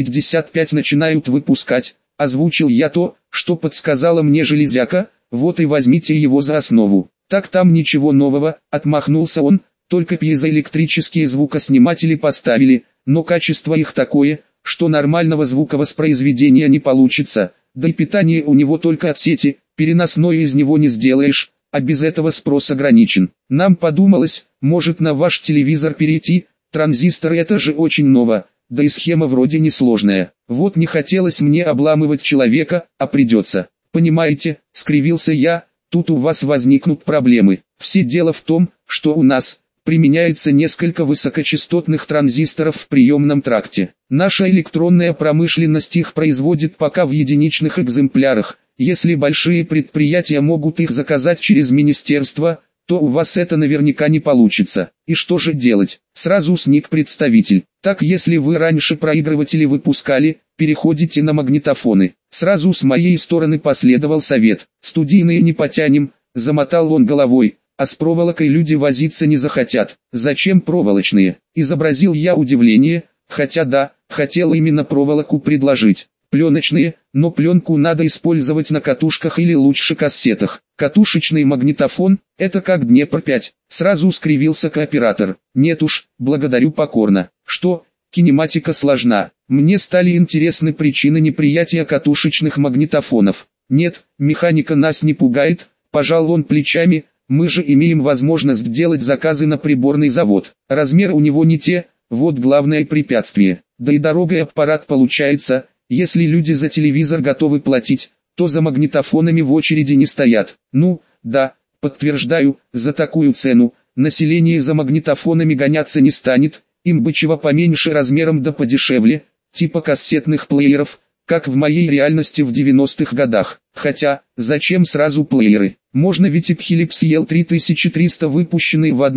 ГП-55 начинают выпускать, озвучил я то, что подсказала мне железяка, вот и возьмите его за основу. Так там ничего нового, отмахнулся он, только пьезоэлектрические звукосниматели поставили, но качество их такое, что нормального звуковоспроизведения не получится, да и питание у него только от сети, переносное из него не сделаешь, а без этого спрос ограничен. Нам подумалось, может на ваш телевизор перейти, транзисторы это же очень ново, да и схема вроде несложная. Вот не хотелось мне обламывать человека, а придется. Понимаете, скривился я, тут у вас возникнут проблемы. Все дело в том, что у нас применяется несколько высокочастотных транзисторов в приемном тракте. Наша электронная промышленность их производит пока в единичных экземплярах. Если большие предприятия могут их заказать через министерство, то у вас это наверняка не получится. И что же делать? Сразу сник представитель. Так если вы раньше проигрыватели выпускали, переходите на магнитофоны. Сразу с моей стороны последовал совет. Студийные не потянем, замотал он головой. А с проволокой люди возиться не захотят. Зачем проволочные? Изобразил я удивление, хотя да, хотел именно проволоку предложить. Пленочные, но пленку надо использовать на катушках или лучше кассетах. Катушечный магнитофон, это как Днепр-5. Сразу скривился кооператор. Нет уж, благодарю покорно. Что, кинематика сложна. Мне стали интересны причины неприятия катушечных магнитофонов. Нет, механика нас не пугает, пожал он плечами. Мы же имеем возможность делать заказы на приборный завод. Размер у него не те, вот главное препятствие. Да и дорогой аппарат получается, если люди за телевизор готовы платить, то за магнитофонами в очереди не стоят. Ну, да, подтверждаю, за такую цену, население за магнитофонами гоняться не станет, им бы чего поменьше размером да подешевле, типа кассетных плееров, как в моей реальности в 90-х годах. Хотя, зачем сразу плееры? Можно ведь и Philips EL3300 выпущенный в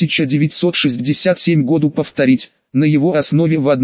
1967 году повторить. На его основе в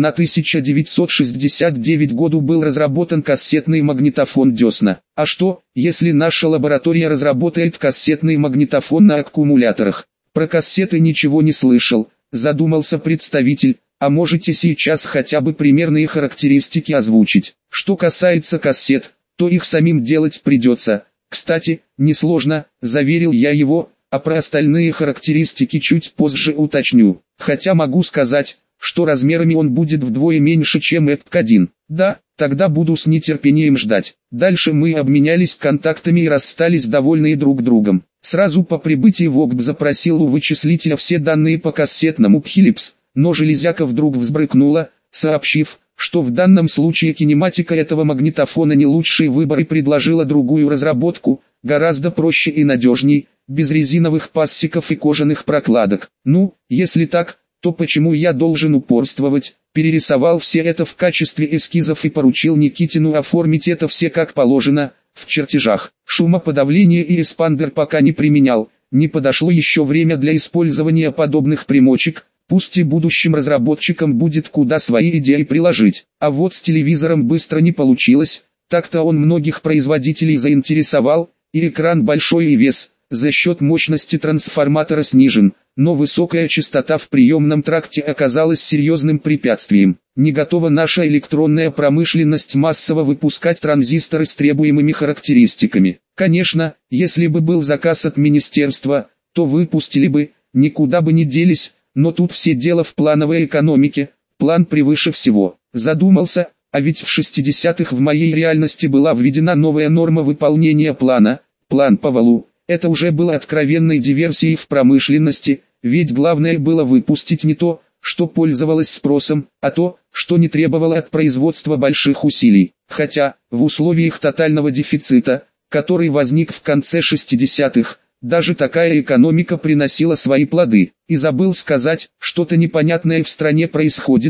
1969 году был разработан кассетный магнитофон Десна. А что, если наша лаборатория разработает кассетный магнитофон на аккумуляторах? Про кассеты ничего не слышал, задумался представитель. А можете сейчас хотя бы примерные характеристики озвучить? Что касается кассет, то их самим делать придется. Кстати, несложно, заверил я его, а про остальные характеристики чуть позже уточню. Хотя могу сказать, что размерами он будет вдвое меньше, чем EPC-1. Да, тогда буду с нетерпением ждать. Дальше мы обменялись контактами и расстались довольные друг другом. Сразу по прибытии в ОКБ запросил у вычислителя все данные по кассетному Philips, но железяка вдруг взбрыкнула, сообщив, что в данном случае кинематика этого магнитофона не лучший выбор и предложила другую разработку, гораздо проще и надежней, без резиновых пассиков и кожаных прокладок. Ну, если так, то почему я должен упорствовать? Перерисовал все это в качестве эскизов и поручил Никитину оформить это все как положено, в чертежах. Шумоподавление и эспандер пока не применял, не подошло еще время для использования подобных примочек. Пусть и будущим разработчикам будет куда свои идеи приложить. А вот с телевизором быстро не получилось, так-то он многих производителей заинтересовал, и экран большой и вес, за счет мощности трансформатора снижен, но высокая частота в приемном тракте оказалась серьезным препятствием. Не готова наша электронная промышленность массово выпускать транзисторы с требуемыми характеристиками. Конечно, если бы был заказ от министерства, то выпустили бы, никуда бы не делись. Но тут все дело в плановой экономике, план превыше всего. Задумался, а ведь в 60-х в моей реальности была введена новая норма выполнения плана, план по валу. Это уже было откровенной диверсией в промышленности, ведь главное было выпустить не то, что пользовалось спросом, а то, что не требовало от производства больших усилий. Хотя, в условиях тотального дефицита, который возник в конце 60-х, даже такая экономика приносила свои плоды. И забыл сказать, что-то непонятное в стране происходит,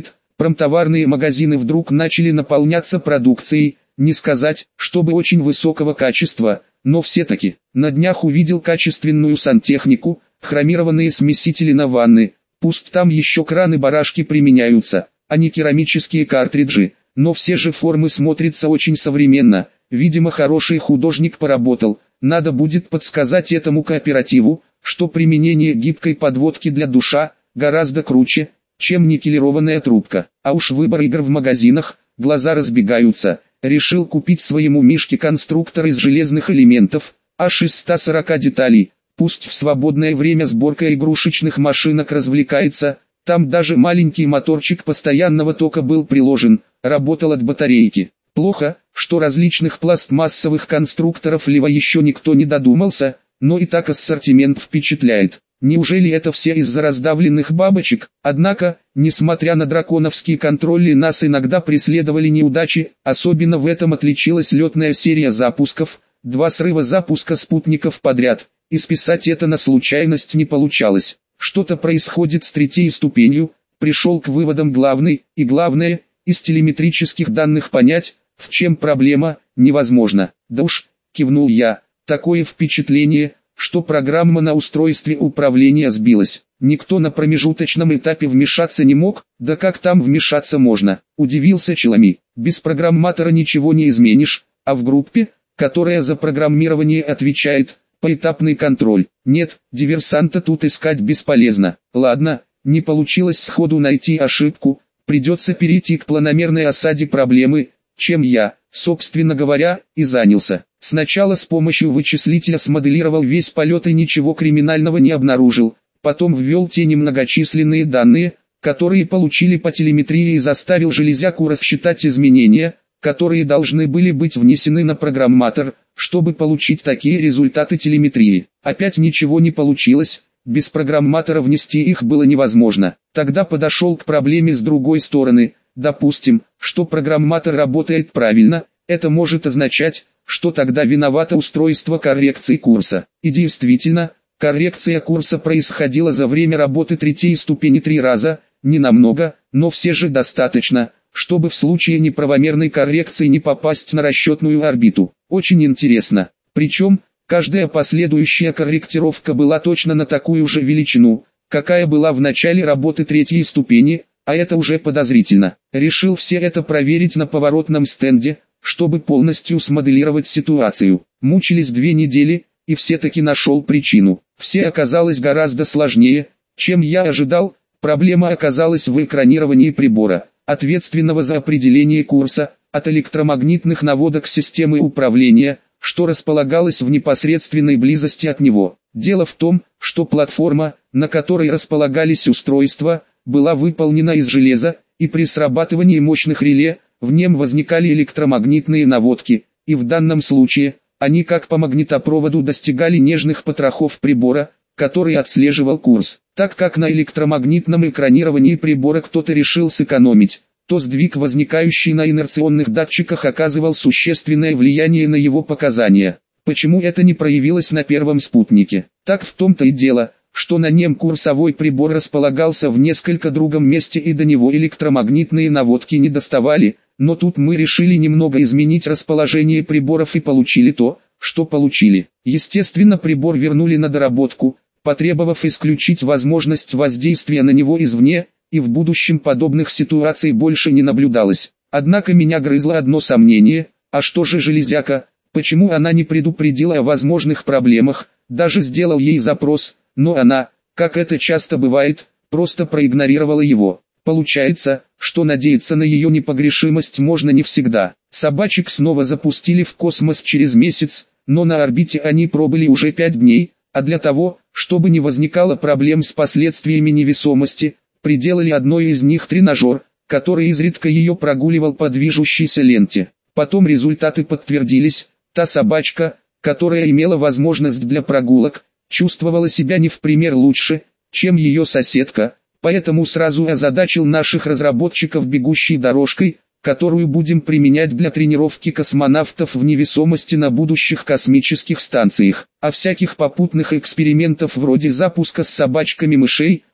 Промтоварные магазины вдруг начали наполняться продукцией, не сказать, чтобы очень высокого качества, но все-таки. На днях увидел качественную сантехнику, хромированные смесители на ванны, пусть там еще краны-барашки применяются, а не керамические картриджи, но все же формы смотрятся очень современно, видимо хороший художник поработал, надо будет подсказать этому кооперативу, что применение гибкой подводки для душа гораздо круче, чем никелированная трубка. А уж выбор игр в магазинах, глаза разбегаются. Решил купить своему Мишке конструктор из железных элементов, аж из 140 деталей. Пусть в свободное время сборкой игрушечных машинок развлекается, там даже маленький моторчик постоянного тока был приложен, работал от батарейки. Плохо, что различных пластмассовых конструкторов лево еще никто не додумался, но и так ассортимент впечатляет. Неужели это все из-за раздавленных бабочек? Однако, несмотря на драконовские контроли, нас иногда преследовали неудачи, особенно в этом отличилась летная серия запусков, 2 срыва запуска спутников подряд, и списать это на случайность не получалось. Что-то происходит с 3-й ступенью, пришел к выводам главный, и главное, из телеметрических данных понять, в чем проблема, невозможно. Да уж, кивнул я, такое впечатление, что программа на устройстве управления сбилась. Никто на промежуточном этапе вмешаться не мог, да как там вмешаться можно, удивился Челами. Без программатора ничего не изменишь, а в группе, которая за программирование отвечает, поэтапный контроль. Нет, диверсанта тут искать бесполезно. Ладно, не получилось сходу найти ошибку, придется перейти к планомерной осаде проблемы, чем я, собственно говоря, и занялся. Сначала с помощью вычислителя смоделировал весь полет и ничего криминального не обнаружил, потом ввел те немногочисленные данные, которые получили по телеметрии и заставил железяку рассчитать изменения, которые должны были быть внесены на программатор, чтобы получить такие результаты телеметрии. Опять ничего не получилось, без программатора внести их было невозможно. Тогда подошел к проблеме с другой стороны. Допустим, что программатор работает правильно, это может означать, что тогда виновато устройство коррекции курса. И действительно, коррекция курса происходила за время работы 3-й ступени 3 раза, не намного, но все же достаточно, чтобы в случае неправомерной коррекции не попасть на расчетную орбиту. Очень интересно. Причем, каждая последующая корректировка была точно на такую же величину, какая была в начале работы 3-й ступени, а это уже подозрительно. Решил все это проверить на поворотном стенде, чтобы полностью смоделировать ситуацию. Мучились 2 недели, и все-таки нашел причину. Все оказалось гораздо сложнее, чем я ожидал. Проблема оказалась в экранировании прибора, ответственного за определение курса, от электромагнитных наводок системы управления, что располагалось в непосредственной близости от него. Дело в том, что платформа, на которой располагались устройства, была выполнена из железа, и при срабатывании мощных реле, в нем возникали электромагнитные наводки, и в данном случае, они как по магнитопроводу достигали нежных потрохов прибора, который отслеживал курс. Так как на электромагнитном экранировании прибора кто-то решил сэкономить, то сдвиг, возникающий на инерционных датчиках, оказывал существенное влияние на его показания. Почему это не проявилось на первом спутнике? Так в том-то и дело, что на нем курсовой прибор располагался в несколько другом месте и до него электромагнитные наводки не доставали, но тут мы решили немного изменить расположение приборов и получили то, что получили. Естественно, прибор вернули на доработку, потребовав исключить возможность воздействия на него извне, и в будущем подобных ситуаций больше не наблюдалось. Однако меня грызло одно сомнение: а что же железяка, почему она не предупредила о возможных проблемах? Даже сделал ей запрос, но она, как это часто бывает, просто проигнорировала его. Получается, что надеяться на ее непогрешимость можно не всегда. Собачек снова запустили в космос через месяц, но на орбите они пробыли уже 5 дней, а для того, чтобы не возникало проблем с последствиями невесомости, приделали одной из них тренажер, который изредка ее прогуливал по движущейся ленте. Потом результаты подтвердились, та собачка, которая имела возможность для прогулок, чувствовала себя не в пример лучше, чем ее соседка, поэтому сразу озадачил наших разработчиков бегущей дорожкой, которую будем применять для тренировки космонавтов в невесомости на будущих космических станциях. А всяких попутных экспериментов вроде запуска с собачками мышей,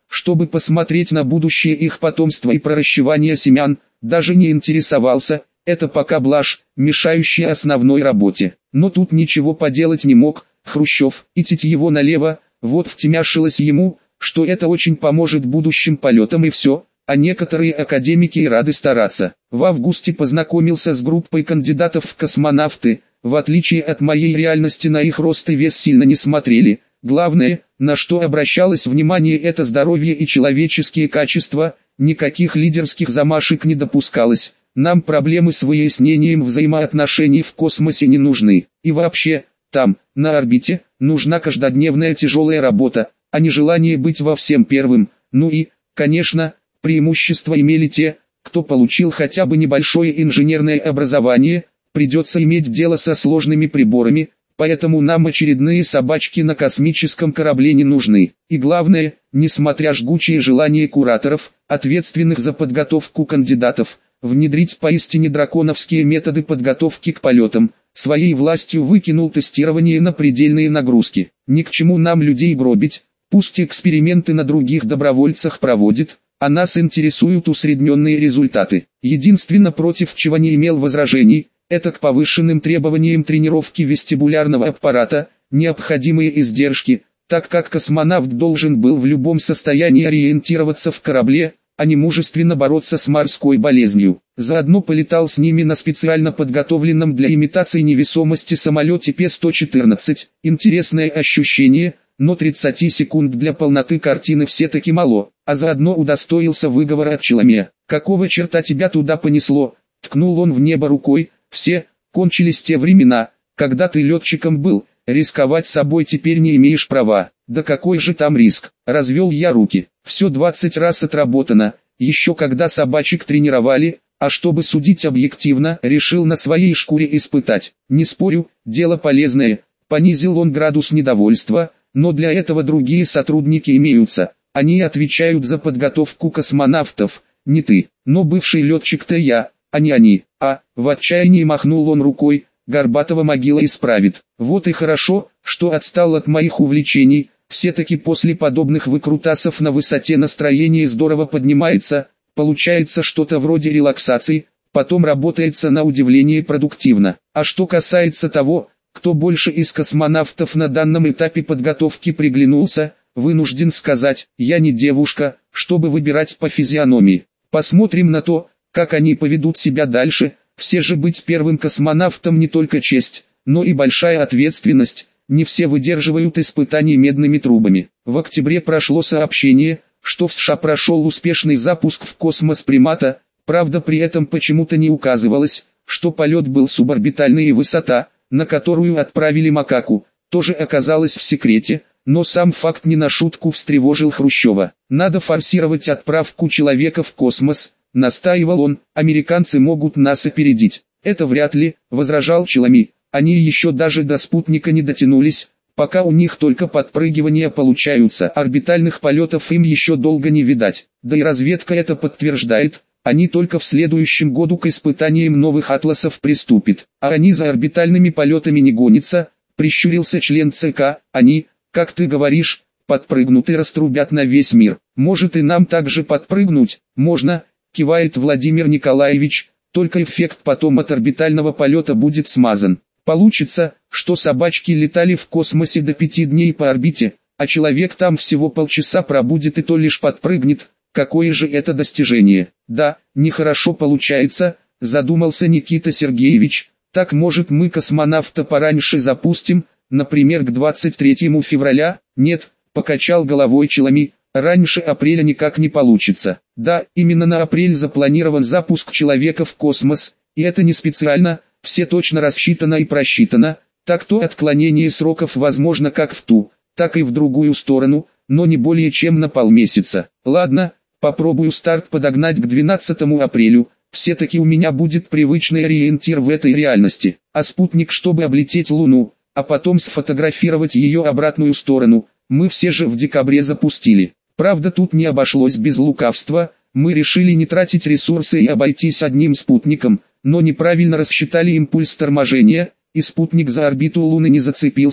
чтобы посмотреть на будущее их потомства и проращивание семян, даже не интересовался. Это пока блажь, мешающая основной работе. Но тут ничего поделать не мог Хрущев, и тетиво налево, вот втемяшилось ему, что это очень поможет будущим полетам и все, а некоторые академики и рады стараться. В августе познакомился с группой кандидатов в космонавты, в отличие от моей реальности на их рост и вес сильно не смотрели. Главное, на что обращалось внимание, это здоровье и человеческие качества, никаких лидерских замашек не допускалось. Нам проблемы с выяснением взаимоотношений в космосе не нужны. И вообще, там, на орбите, нужна каждодневная тяжелая работа, а не желание быть во всем первым. Ну и, конечно, преимущество имели те, кто получил хотя бы небольшое инженерное образование, придется иметь дело со сложными приборами, поэтому нам очередные собачки на космическом корабле не нужны. И главное, несмотря жгучее желание кураторов, ответственных за подготовку кандидатов, внедрить поистине драконовские методы подготовки к полетам, своей властью выкинул тестирование на предельные нагрузки. Ни к чему нам людей гробить, пусть эксперименты на других добровольцах проводит, а нас интересуют усредненные результаты. Единственно, против чего не имел возражений, это к повышенным требованиям тренировки вестибулярного аппарата, необходимые издержки, так как космонавт должен был в любом состоянии ориентироваться в корабле, а не мужественно бороться с морской болезнью. Заодно полетал с ними на специально подготовленном для имитации невесомости самолете П-114. Интересное ощущение, но 30 секунд для полноты картины все-таки мало, а заодно удостоился выговора от Челоме. «Какого черта тебя туда понесло?» — ткнул он в небо рукой. «Все, кончились те времена, когда ты летчиком был, рисковать собой теперь не имеешь права». «Да какой же там риск?» — развел я руки. «Все 20 раз отработано, еще когда собачек тренировали, а чтобы судить объективно, решил на своей шкуре испытать. Не спорю, дело полезное». Понизил он градус недовольства, но для этого другие сотрудники имеются. Они отвечают за подготовку космонавтов, не ты. Но бывший летчик-то я, а не они. В отчаянии махнул он рукой, Горбатова могила исправит. Вот и хорошо, что отстал от моих увлечений. Все-таки после подобных выкрутасов на высоте настроение здорово поднимается, получается что-то вроде релаксации, потом работается на удивление продуктивно. А что касается того, кто больше из космонавтов на данном этапе подготовки приглянулся, вынужден сказать, я не девушка, чтобы выбирать по физиономии. Посмотрим на то, как они поведут себя дальше. Все же быть первым космонавтом не только честь, но и большая ответственность. Не все выдерживают испытаний медными трубами. В октябре прошло сообщение, что в США прошел успешный запуск в космос примата, правда при этом почему-то не указывалось, что полет был суборбитальный и высота, на которую отправили макаку, тоже оказалось в секрете, но сам факт не на шутку встревожил Хрущева. «Надо форсировать отправку человека в космос», — настаивал он, — «американцы могут нас опередить». «Это вряд ли», — возражал Челоми. «Они еще даже до спутника не дотянулись, пока у них только подпрыгивания получаются, орбитальных полетов им еще долго не видать. Да и разведка это подтверждает, они только в следующем году к испытаниям новых атласов приступят, а они за орбитальными полетами не гонятся», — прищурился член ЦК. «Они, как ты говоришь, подпрыгнут и раструбят на весь мир. Может и нам также подпрыгнуть?» «Можно», — кивает Владимир Николаевич, — «только эффект потом от орбитального полета будет смазан. Получится, что собачки летали в космосе до 5 дней по орбите, а человек там всего полчаса пробудет и то лишь подпрыгнет. Какое же это достижение?» «Да, нехорошо получается», — задумался Никита Сергеевич. «Так может мы космонавта пораньше запустим, например к 23 февраля?» «Нет», — покачал головой Челоми, — «раньше апреля никак не получится». «Да, именно на апрель запланирован запуск человека в космос, и это не специально, все точно рассчитано и просчитано, так то отклонение сроков возможно как в ту, так и в другую сторону, но не более чем на полмесяца. Ладно, попробую старт подогнать к 12 апрелю, все-таки у меня будет привычный ориентир в этой реальности, а спутник, чтобы облететь Луну, а потом сфотографировать ее обратную сторону, мы все же в декабре запустили. Правда тут не обошлось без лукавства, мы решили не тратить ресурсы и обойтись одним спутником, но неправильно рассчитали импульс торможения, и спутник за орбиту Луны не зацепился,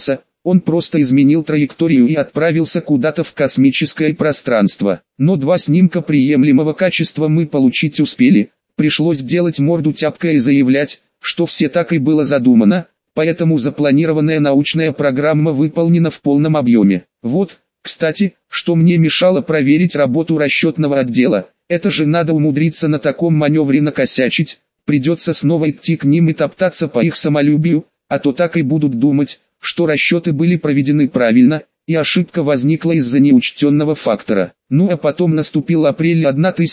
он просто изменил траекторию и отправился куда-то в космическое пространство. Но 2 снимка приемлемого качества мы получить успели, пришлось делать морду тяпкой и заявлять, что все так и было задумано, поэтому запланированная научная программа выполнена в полном объеме. Вот, кстати, что мне мешало проверить работу расчетного отдела, это же надо умудриться на таком маневре накосячить, придется снова идти к ним и топтаться по их самолюбию, а то так и будут думать, что расчеты были проведены правильно, и ошибка возникла из-за неучтенного фактора. Ну а потом наступил апрель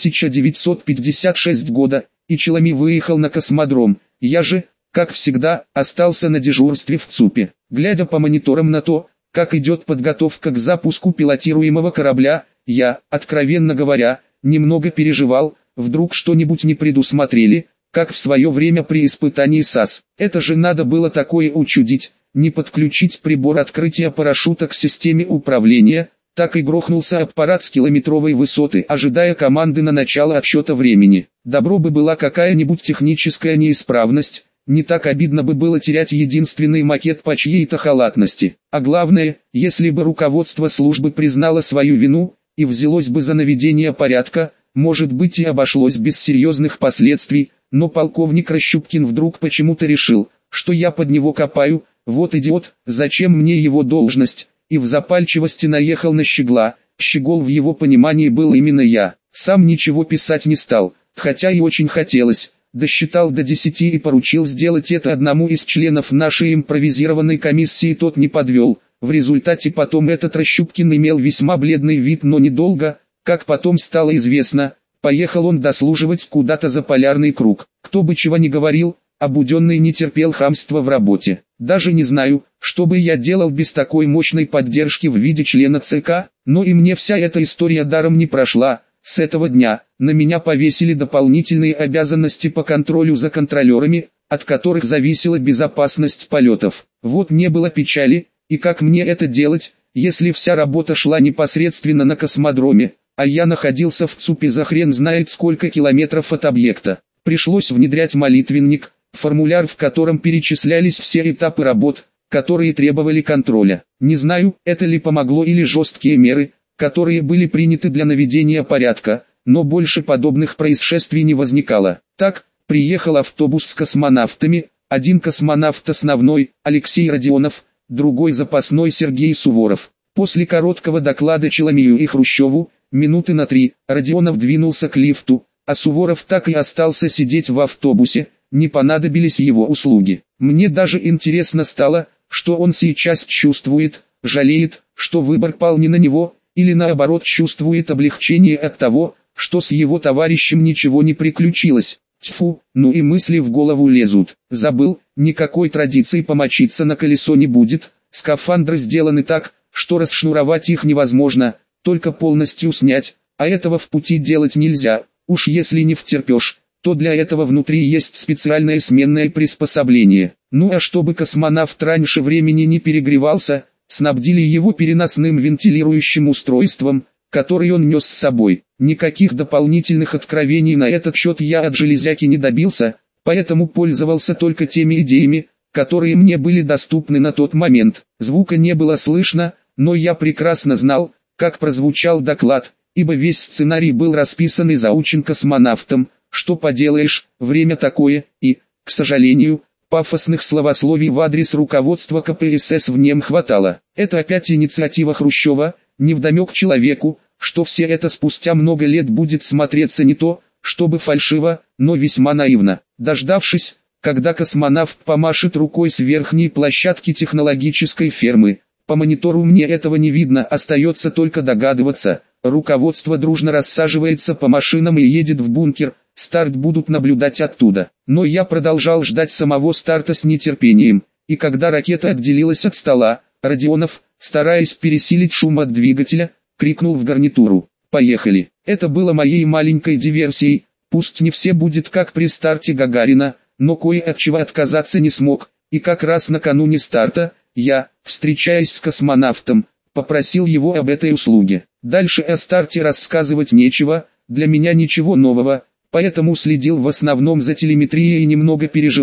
1956 года, и Челами выехал на космодром. Я же, как всегда, остался на дежурстве в ЦУПе. Глядя по мониторам на то, как идет подготовка к запуску пилотируемого корабля, я, откровенно говоря, немного переживал, вдруг что-нибудь не предусмотрели, как в свое время при испытании САС. Это же надо было такое учудить, не подключить прибор открытия парашюта к системе управления, так и грохнулся аппарат с километровой высоты, ожидая команды на начало отсчета времени. Добро бы была какая-нибудь техническая неисправность, не так обидно бы было терять единственный макет по чьей-то халатности. А главное, если бы руководство службы признало свою вину и взялось бы за наведение порядка, может быть и обошлось без серьезных последствий, но полковник Рощупкин вдруг почему-то решил, что я под него копаю. Вот идиот, зачем мне его должность, и в запальчивости наехал на Щегла. Щегол в его понимании был именно я. Сам ничего писать не стал, хотя и очень хотелось. Досчитал до 10 и поручил сделать это одному из членов нашей импровизированной комиссии, тот не подвел. В результате потом этот Рощупкин имел весьма бледный вид, но недолго, как потом стало известно, поехал он дослуживать куда-то за полярный круг. Кто бы чего ни говорил, Обуденный не терпел хамства в работе. Даже не знаю, что бы я делал без такой мощной поддержки в виде члена ЦК, но и мне вся эта история даром не прошла. С этого дня на меня повесили дополнительные обязанности по контролю за контролерами, от которых зависела безопасность полетов. Вот не было печали, и как мне это делать, если вся работа шла непосредственно на космодроме, а я находился в ЦУПе за хрен знает сколько километров от объекта. Пришлось внедрять молитвенник, формуляр, в котором перечислялись все этапы работ, которые требовали контроля. Не знаю, это ли помогло или жесткие меры, которые были приняты для наведения порядка, но больше подобных происшествий не возникало. Так, приехал автобус с космонавтами, один космонавт основной, Алексей Родионов, другой запасной Сергей Суворов. После короткого доклада Челомею и Хрущеву, минуты на 3, Родионов двинулся к лифту, а Суворов так и остался сидеть в автобусе, не понадобились его услуги. Мне даже интересно стало, что он сейчас чувствует, жалеет, что выбор пал не на него, или наоборот чувствует облегчение от того, что с его товарищем ничего не приключилось. Тьфу, ну и мысли в голову лезут. Забыл, никакой традиции помочиться на колесо не будет, скафандры сделаны так, что расшнуровать их невозможно, только полностью снять, а этого в пути делать нельзя, уж если не втерпешь, то для этого внутри есть специальное сменное приспособление. Ну а чтобы космонавт раньше времени не перегревался, снабдили его переносным вентилирующим устройством, который он нес с собой. Никаких дополнительных откровений на этот счет я от железяки не добился, поэтому пользовался только теми идеями, которые мне были доступны на тот момент. Звука не было слышно, но я прекрасно знал, как прозвучал доклад, ибо весь сценарий был расписан и заучен космонавтом. Что поделаешь, время такое, и, к сожалению, пафосных словословий в адрес руководства КПСС в нем хватало. Это опять инициатива Хрущева, невдомек человеку, что все это спустя много лет будет смотреться не то, чтобы фальшиво, но весьма наивно. Дождавшись, когда космонавт помашет рукой с верхней площадки технологической фермы, по монитору мне этого не видно, остается только догадываться, руководство дружно рассаживается по машинам и едет в бункер. Старт будут наблюдать оттуда. Но я продолжал ждать самого старта с нетерпением, и когда ракета отделилась от стола, Родионов, стараясь пересилить шум от двигателя, крикнул в гарнитуру: «Поехали!». Это было моей маленькой диверсией, пусть не все будет как при старте Гагарина, но кое от чего отказаться не смог, и как раз накануне старта, я, встречаясь с космонавтом, попросил его об этой услуге. Дальше о старте рассказывать нечего, для меня ничего нового. Поэтому следил в основном за телеметрией и немного переживал,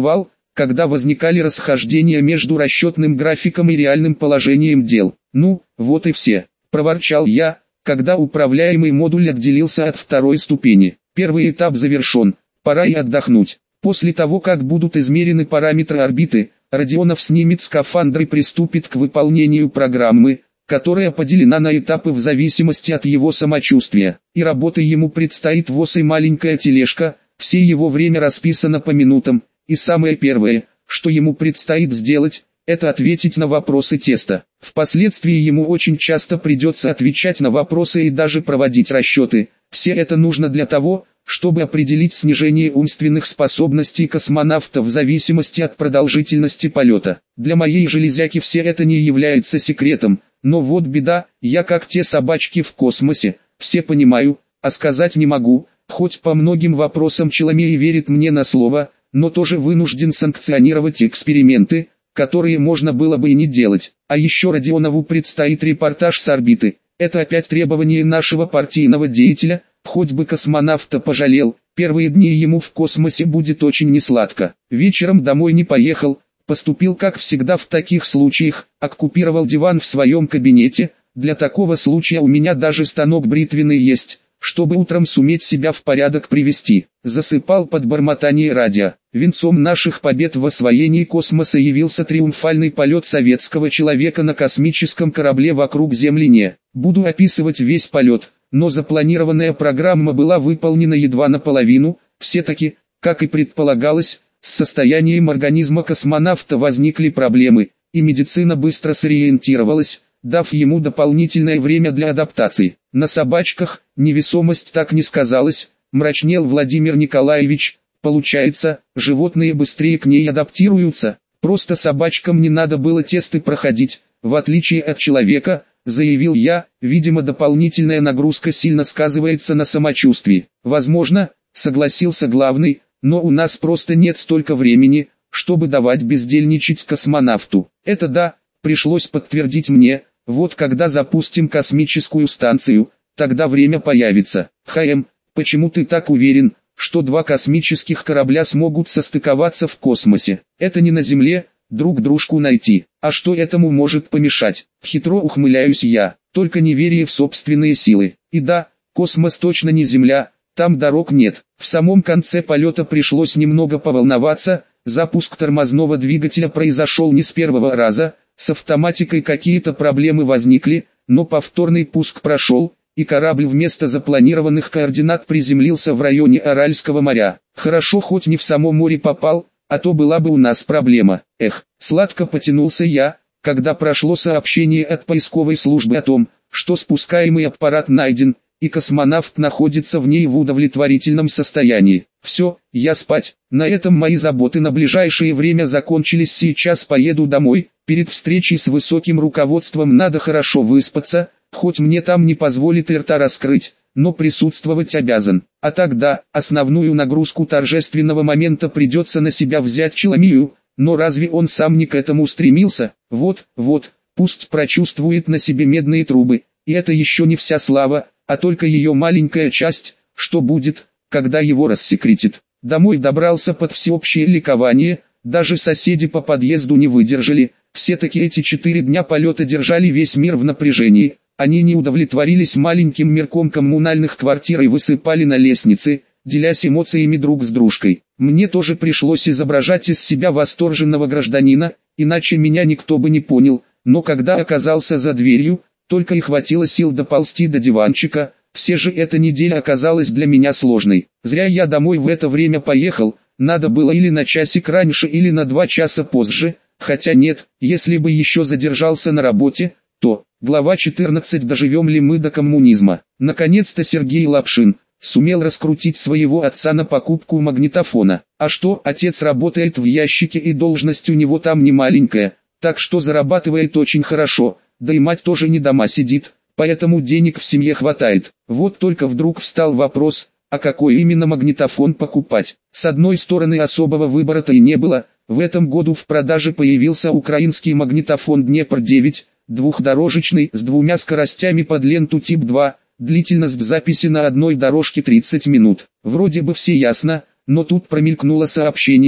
когда возникали расхождения между расчетным графиком и реальным положением дел. «Ну, вот и все», – проворчал я, когда управляемый модуль отделился от второй ступени. «Первый этап завершен, пора и отдохнуть». После того, как будут измерены параметры орбиты, Родионов снимет скафандр и приступит к выполнению программы, которая поделена на этапы в зависимости от его самочувствия. И работы ему предстоит ВОЗ и маленькая тележка, все его время расписано по минутам, и самое первое, что ему предстоит сделать, это ответить на вопросы теста. Впоследствии ему очень часто придется отвечать на вопросы и даже проводить расчеты. Все это нужно для того, чтобы определить снижение умственных способностей космонавта в зависимости от продолжительности полета. Для моей железяки все это не является секретом, но вот беда, я как те собачки в космосе, все понимаю, а сказать не могу, хоть по многим вопросам Челомей верит мне на слово, но тоже вынужден санкционировать эксперименты, которые можно было бы и не делать. А еще Родионову предстоит репортаж с орбиты, это опять требование нашего партийного деятеля. Хоть бы космонавта пожалел, первые дни ему в космосе будет очень несладко. Вечером домой не поехал, поступил как всегда в таких случаях, оккупировал диван в своем кабинете. Для такого случая у меня даже станок бритвенный есть, чтобы утром суметь себя в порядок привести. Засыпал под бормотание радио. Венцом наших побед в освоении космоса явился триумфальный полет советского человека на космическом корабле вокруг Земли. Не буду описывать весь полет, но запланированная программа была выполнена едва наполовину. Все-таки, как и предполагалось, с состоянием организма космонавта возникли проблемы, и медицина быстро сориентировалась, дав ему дополнительное время для адаптации. На собачках невесомость так не сказалась, мрачнел Владимир Николаевич. Получается, животные быстрее к ней адаптируются, просто собачкам не надо было тесты проходить, в отличие от человека, заявил я. Видимо, дополнительная нагрузка сильно сказывается на самочувствии. Возможно, согласился главный, но у нас просто нет столько времени, чтобы давать бездельничать космонавту. Это да, пришлось подтвердить мне. Вот когда запустим космическую станцию, тогда время появится. Почему ты так уверен, что два космических корабля смогут состыковаться в космосе? Это не на Земле, друг дружку найти. А что этому может помешать? Хитро ухмыляюсь я, только неверие в собственные силы. И да, космос точно не Земля, там дорог нет. В самом конце полета пришлось немного поволноваться, запуск тормозного двигателя произошел не с первого раза, с автоматикой какие-то проблемы возникли, но повторный пуск прошел, и корабль вместо запланированных координат приземлился в районе Аральского моря. Хорошо хоть не в само море попал, а то была бы у нас проблема. Сладко потянулся я, когда прошло сообщение от поисковой службы о том, что спускаемый аппарат найден, и космонавт находится в ней в удовлетворительном состоянии. Все, я спать. На этом мои заботы на ближайшее время закончились. Сейчас поеду домой. Перед встречей с высоким руководством надо хорошо выспаться, хоть мне там не позволит и рта раскрыть, но присутствовать обязан. А тогда, основную нагрузку торжественного момента придется на себя взять Челомею, но разве он сам не к этому стремился? Вот, пусть прочувствует на себе медные трубы, и это еще не вся слава, а только ее маленькая часть, что будет, когда его рассекретит. Домой добрался под всеобщее ликование, даже соседи по подъезду не выдержали, все-таки эти 4 дня полета держали весь мир в напряжении, они не удовлетворились маленьким мирком коммунальных квартир и высыпали на лестнице, делясь эмоциями друг с дружкой. Мне тоже пришлось изображать из себя восторженного гражданина, иначе меня никто бы не понял, но когда оказался за дверью, только и хватило сил доползти до диванчика. Все же эта неделя оказалась для меня сложной. Зря я домой в это время поехал, надо было или на часик раньше, или на 2 часа позже, хотя нет, если бы еще задержался на работе, то... Глава 14. Доживем ли мы до коммунизма? Наконец-то Сергей Лапшин сумел раскрутить своего отца на покупку магнитофона. А что, отец работает в ящике и должность у него там не маленькая, так что зарабатывает очень хорошо, да и мать тоже не дома сидит, поэтому денег в семье хватает. Вот только вдруг встал вопрос, а какой именно магнитофон покупать? С одной стороны, особого выбора-то и не было, в этом году в продаже появился украинский магнитофон Днепр-9, двухдорожечный, с 2 скоростями под ленту тип 2, длительность записи на одной дорожке 30 минут. Вроде бы все ясно, но тут промелькнуло сообщение,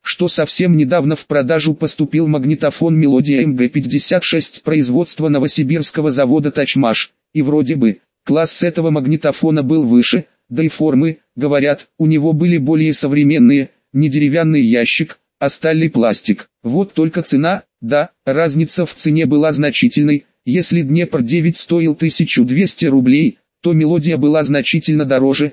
что совсем недавно в продажу поступил магнитофон «Мелодия МГ-56» производства новосибирского завода «Тачмаш», и вроде бы, класс этого магнитофона был выше, да и формы, говорят, у него были более современные, не деревянный ящик, а стальный пластик. Вот только цена, да, разница в цене была значительной. Если Днепр-9 стоил 1200 рублей, то «Мелодия» была значительно дороже,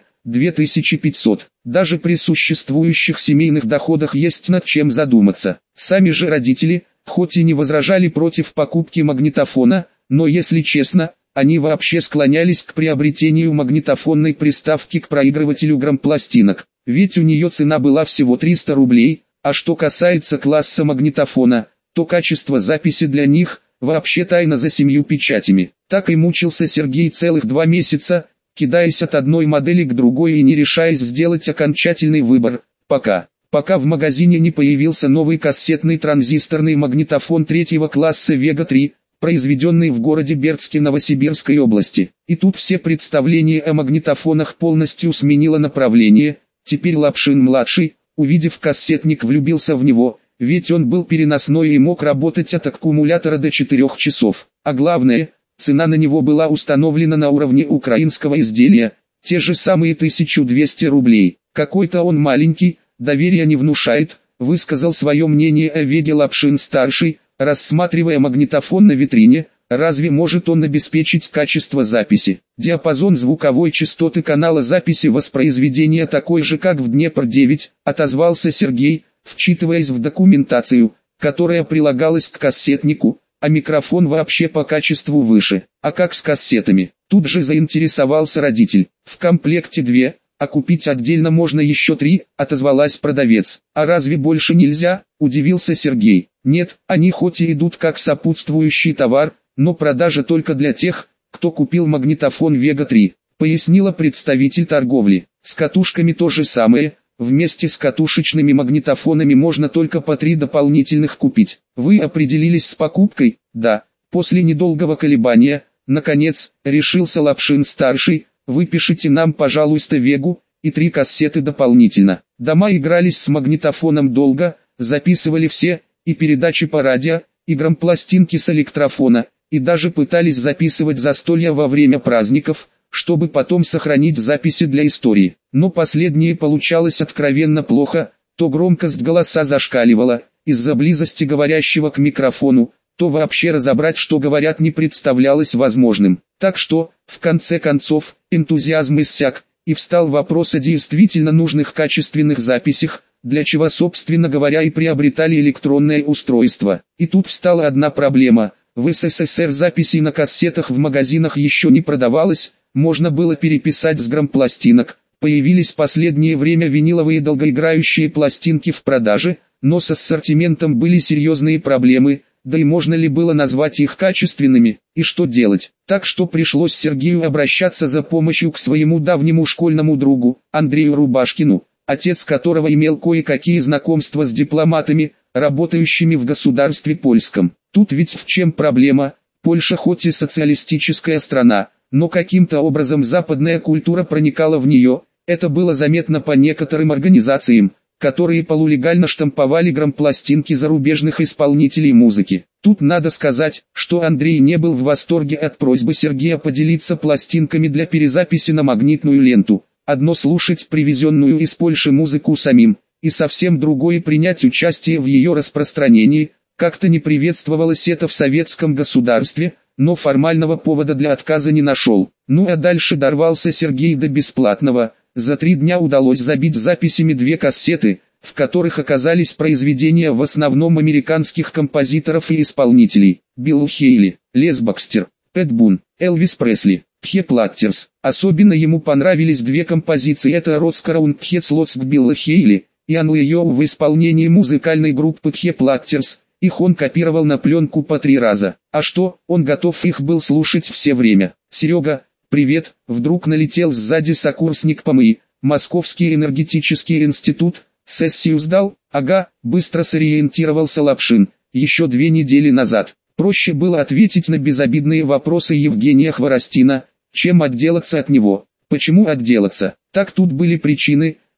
2500. Даже при существующих семейных доходах есть над чем задуматься. Сами же родители, хоть и не возражали против покупки магнитофона, но если честно, они вообще склонялись к приобретению магнитофонной приставки к проигрывателю грампластинок. Ведь у нее цена была всего 300 рублей, а что касается класса магнитофона, то качество записи для них вообще тайна за 7 печатями. Так и мучился Сергей целых 2 месяца, кидаясь от одной модели к другой и не решаясь сделать окончательный выбор, пока в магазине не появился новый кассетный транзисторный магнитофон 3-го класса Vega 3, произведенный в городе Бердске Новосибирской области. И тут все представления о магнитофонах полностью сменило направление. Теперь Лапшин-младший, увидев кассетник, влюбился в него, ведь он был переносной и мог работать от аккумулятора до 4 часов. А главное, цена на него была установлена на уровне украинского изделия, те же самые 1200 рублей. Какой-то он маленький, доверия не внушает, высказал свое мнение о Веде Лапшин-старший, рассматривая магнитофон на витрине. Разве может он обеспечить качество записи? Диапазон звуковой частоты канала записи воспроизведения такой же, как в Днепр-9, отозвался Сергей, вчитываясь в документацию, которая прилагалась к кассетнику, а микрофон вообще по качеству выше. А как с кассетами? Тут же заинтересовался родитель. В комплекте 2, а купить отдельно можно еще 3, отозвалась продавец. А разве больше нельзя? Удивился Сергей. Нет, они хоть и идут как сопутствующий товар, но продажа только для тех, кто купил магнитофон Vega 3, пояснила представитель торговли. С катушками то же самое, вместе с катушечными магнитофонами можно только по 3 дополнительных купить. Вы определились с покупкой? Да. После недолгого колебания, наконец, решился Лапшин-старший, выпишите нам, пожалуйста, Вегу, и 3 кассеты дополнительно. Дома игрались с магнитофоном долго, записывали все, и передачи по радио, и грампластинки с электрофона, и даже пытались записывать застолья во время праздников, чтобы потом сохранить записи для истории. Но последнее получалось откровенно плохо, то громкость голоса зашкаливала, из-за близости говорящего к микрофону, то вообще разобрать, что говорят, не представлялось возможным. Так что, в конце концов, энтузиазм иссяк, и встал вопрос о действительно нужных качественных записях, для чего, собственно говоря, и приобретали электронное устройство. И тут встала одна проблема. В СССР записей на кассетах в магазинах еще не продавалось, можно было переписать с грампластинок. Появились в последнее время виниловые долгоиграющие пластинки в продаже, но с ассортиментом были серьезные проблемы, да и можно ли было назвать их качественными, и что делать. Так что пришлось Сергею обращаться за помощью к своему давнему школьному другу, Андрею Рубашкину, отец которого имел кое-какие знакомства с дипломатами, работающими в государстве польском. Тут ведь в чем проблема? Польша хоть и социалистическая страна, но каким-то образом западная культура проникала в нее. Это было заметно по некоторым организациям, которые полулегально штамповали грампластинки зарубежных исполнителей музыки. Тут надо сказать, что Андрей не был в восторге от просьбы Сергея поделиться пластинками для перезаписи на магнитную ленту. Одно слушать привезенную из Польши музыку самим, и совсем другое принять участие в ее распространении. Как-то не приветствовалось это в советском государстве, но формального повода для отказа не нашел. Ну а дальше дорвался Сергей до бесплатного. За 3 дня удалось забить записями 2 кассеты, в которых оказались произведения в основном американских композиторов и исполнителей. Билл Хейли, Лес Бакстер, Пэт Бун, Элвис Пресли, Тхе Платтерс. Особенно ему понравились 2 композиции. Это «Ротскараун Тхе Цлоцк» Билла Хейли и «Анлы Йоу» в исполнении музыкальной группы Тхе Платтерс. Их он копировал на пленку по 3 раза. А что, он готов их был слушать все время. «Серега, привет!» Вдруг налетел сзади сокурсник ПМИ, Московский энергетический институт. «Сессию сдал?» «Ага», быстро сориентировался Лапшин. «Еще 2 недели назад». Проще было ответить на безобидные вопросы Евгения Хворостина, чем отделаться от него. Почему отделаться? Так тут были причины.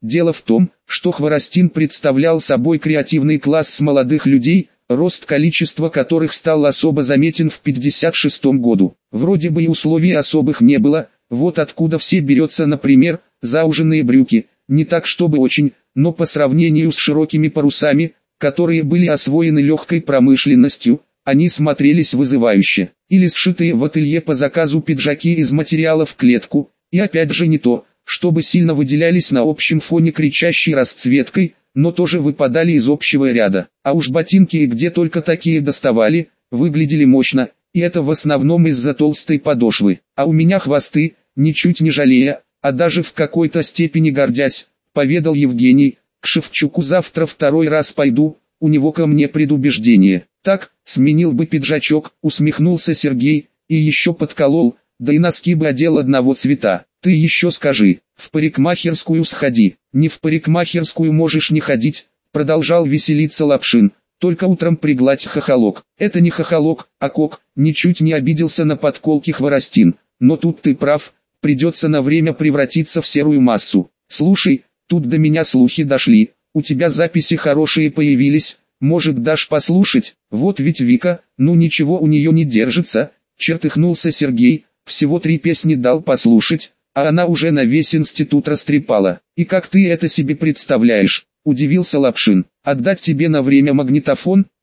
Дело в том, что Хворостин представлял собой креативный класс молодых людей, рост количества которых стал особо заметен в 1956 году. Вроде бы и условий особых не было, вот откуда все берется, например, зауженные брюки, не так чтобы очень, но по сравнению с широкими парусами, которые были освоены легкой промышленностью, они смотрелись вызывающе. Или сшитые в ателье по заказу пиджаки из материала в клетку, и опять же не то, чтобы сильно выделялись на общем фоне кричащей расцветкой, но тоже выпадали из общего ряда. А уж ботинки, и где только такие доставали, выглядели мощно, и это в основном из-за толстой подошвы. А у меня хвосты, ничуть не жалея, а даже в какой-то степени гордясь, поведал Евгений, к Шевчуку завтра второй раз пойду, у него ко мне предубеждение. Так, сменил бы пиджачок, усмехнулся Сергей, и еще подколол, да и носки бы одел одного цвета. Ты еще скажи, в парикмахерскую сходи. Не в парикмахерскую можешь не ходить, продолжал веселиться Лапшин, только утром пригладь хохолок. Это не хохолок, а кок, ничуть не обиделся на подколки Хворостин. Но тут ты прав, придется на время превратиться в серую массу. Слушай, тут до меня слухи дошли, у тебя записи хорошие появились, может дашь послушать? Вот ведь Вика, ну ничего у нее не держится, чертыхнулся Сергей, всего 3 песни дал послушать, а она уже на весь институт растрепала. И как ты это себе представляешь? Удивился Лапшин. Отдать тебе на время магнитофон?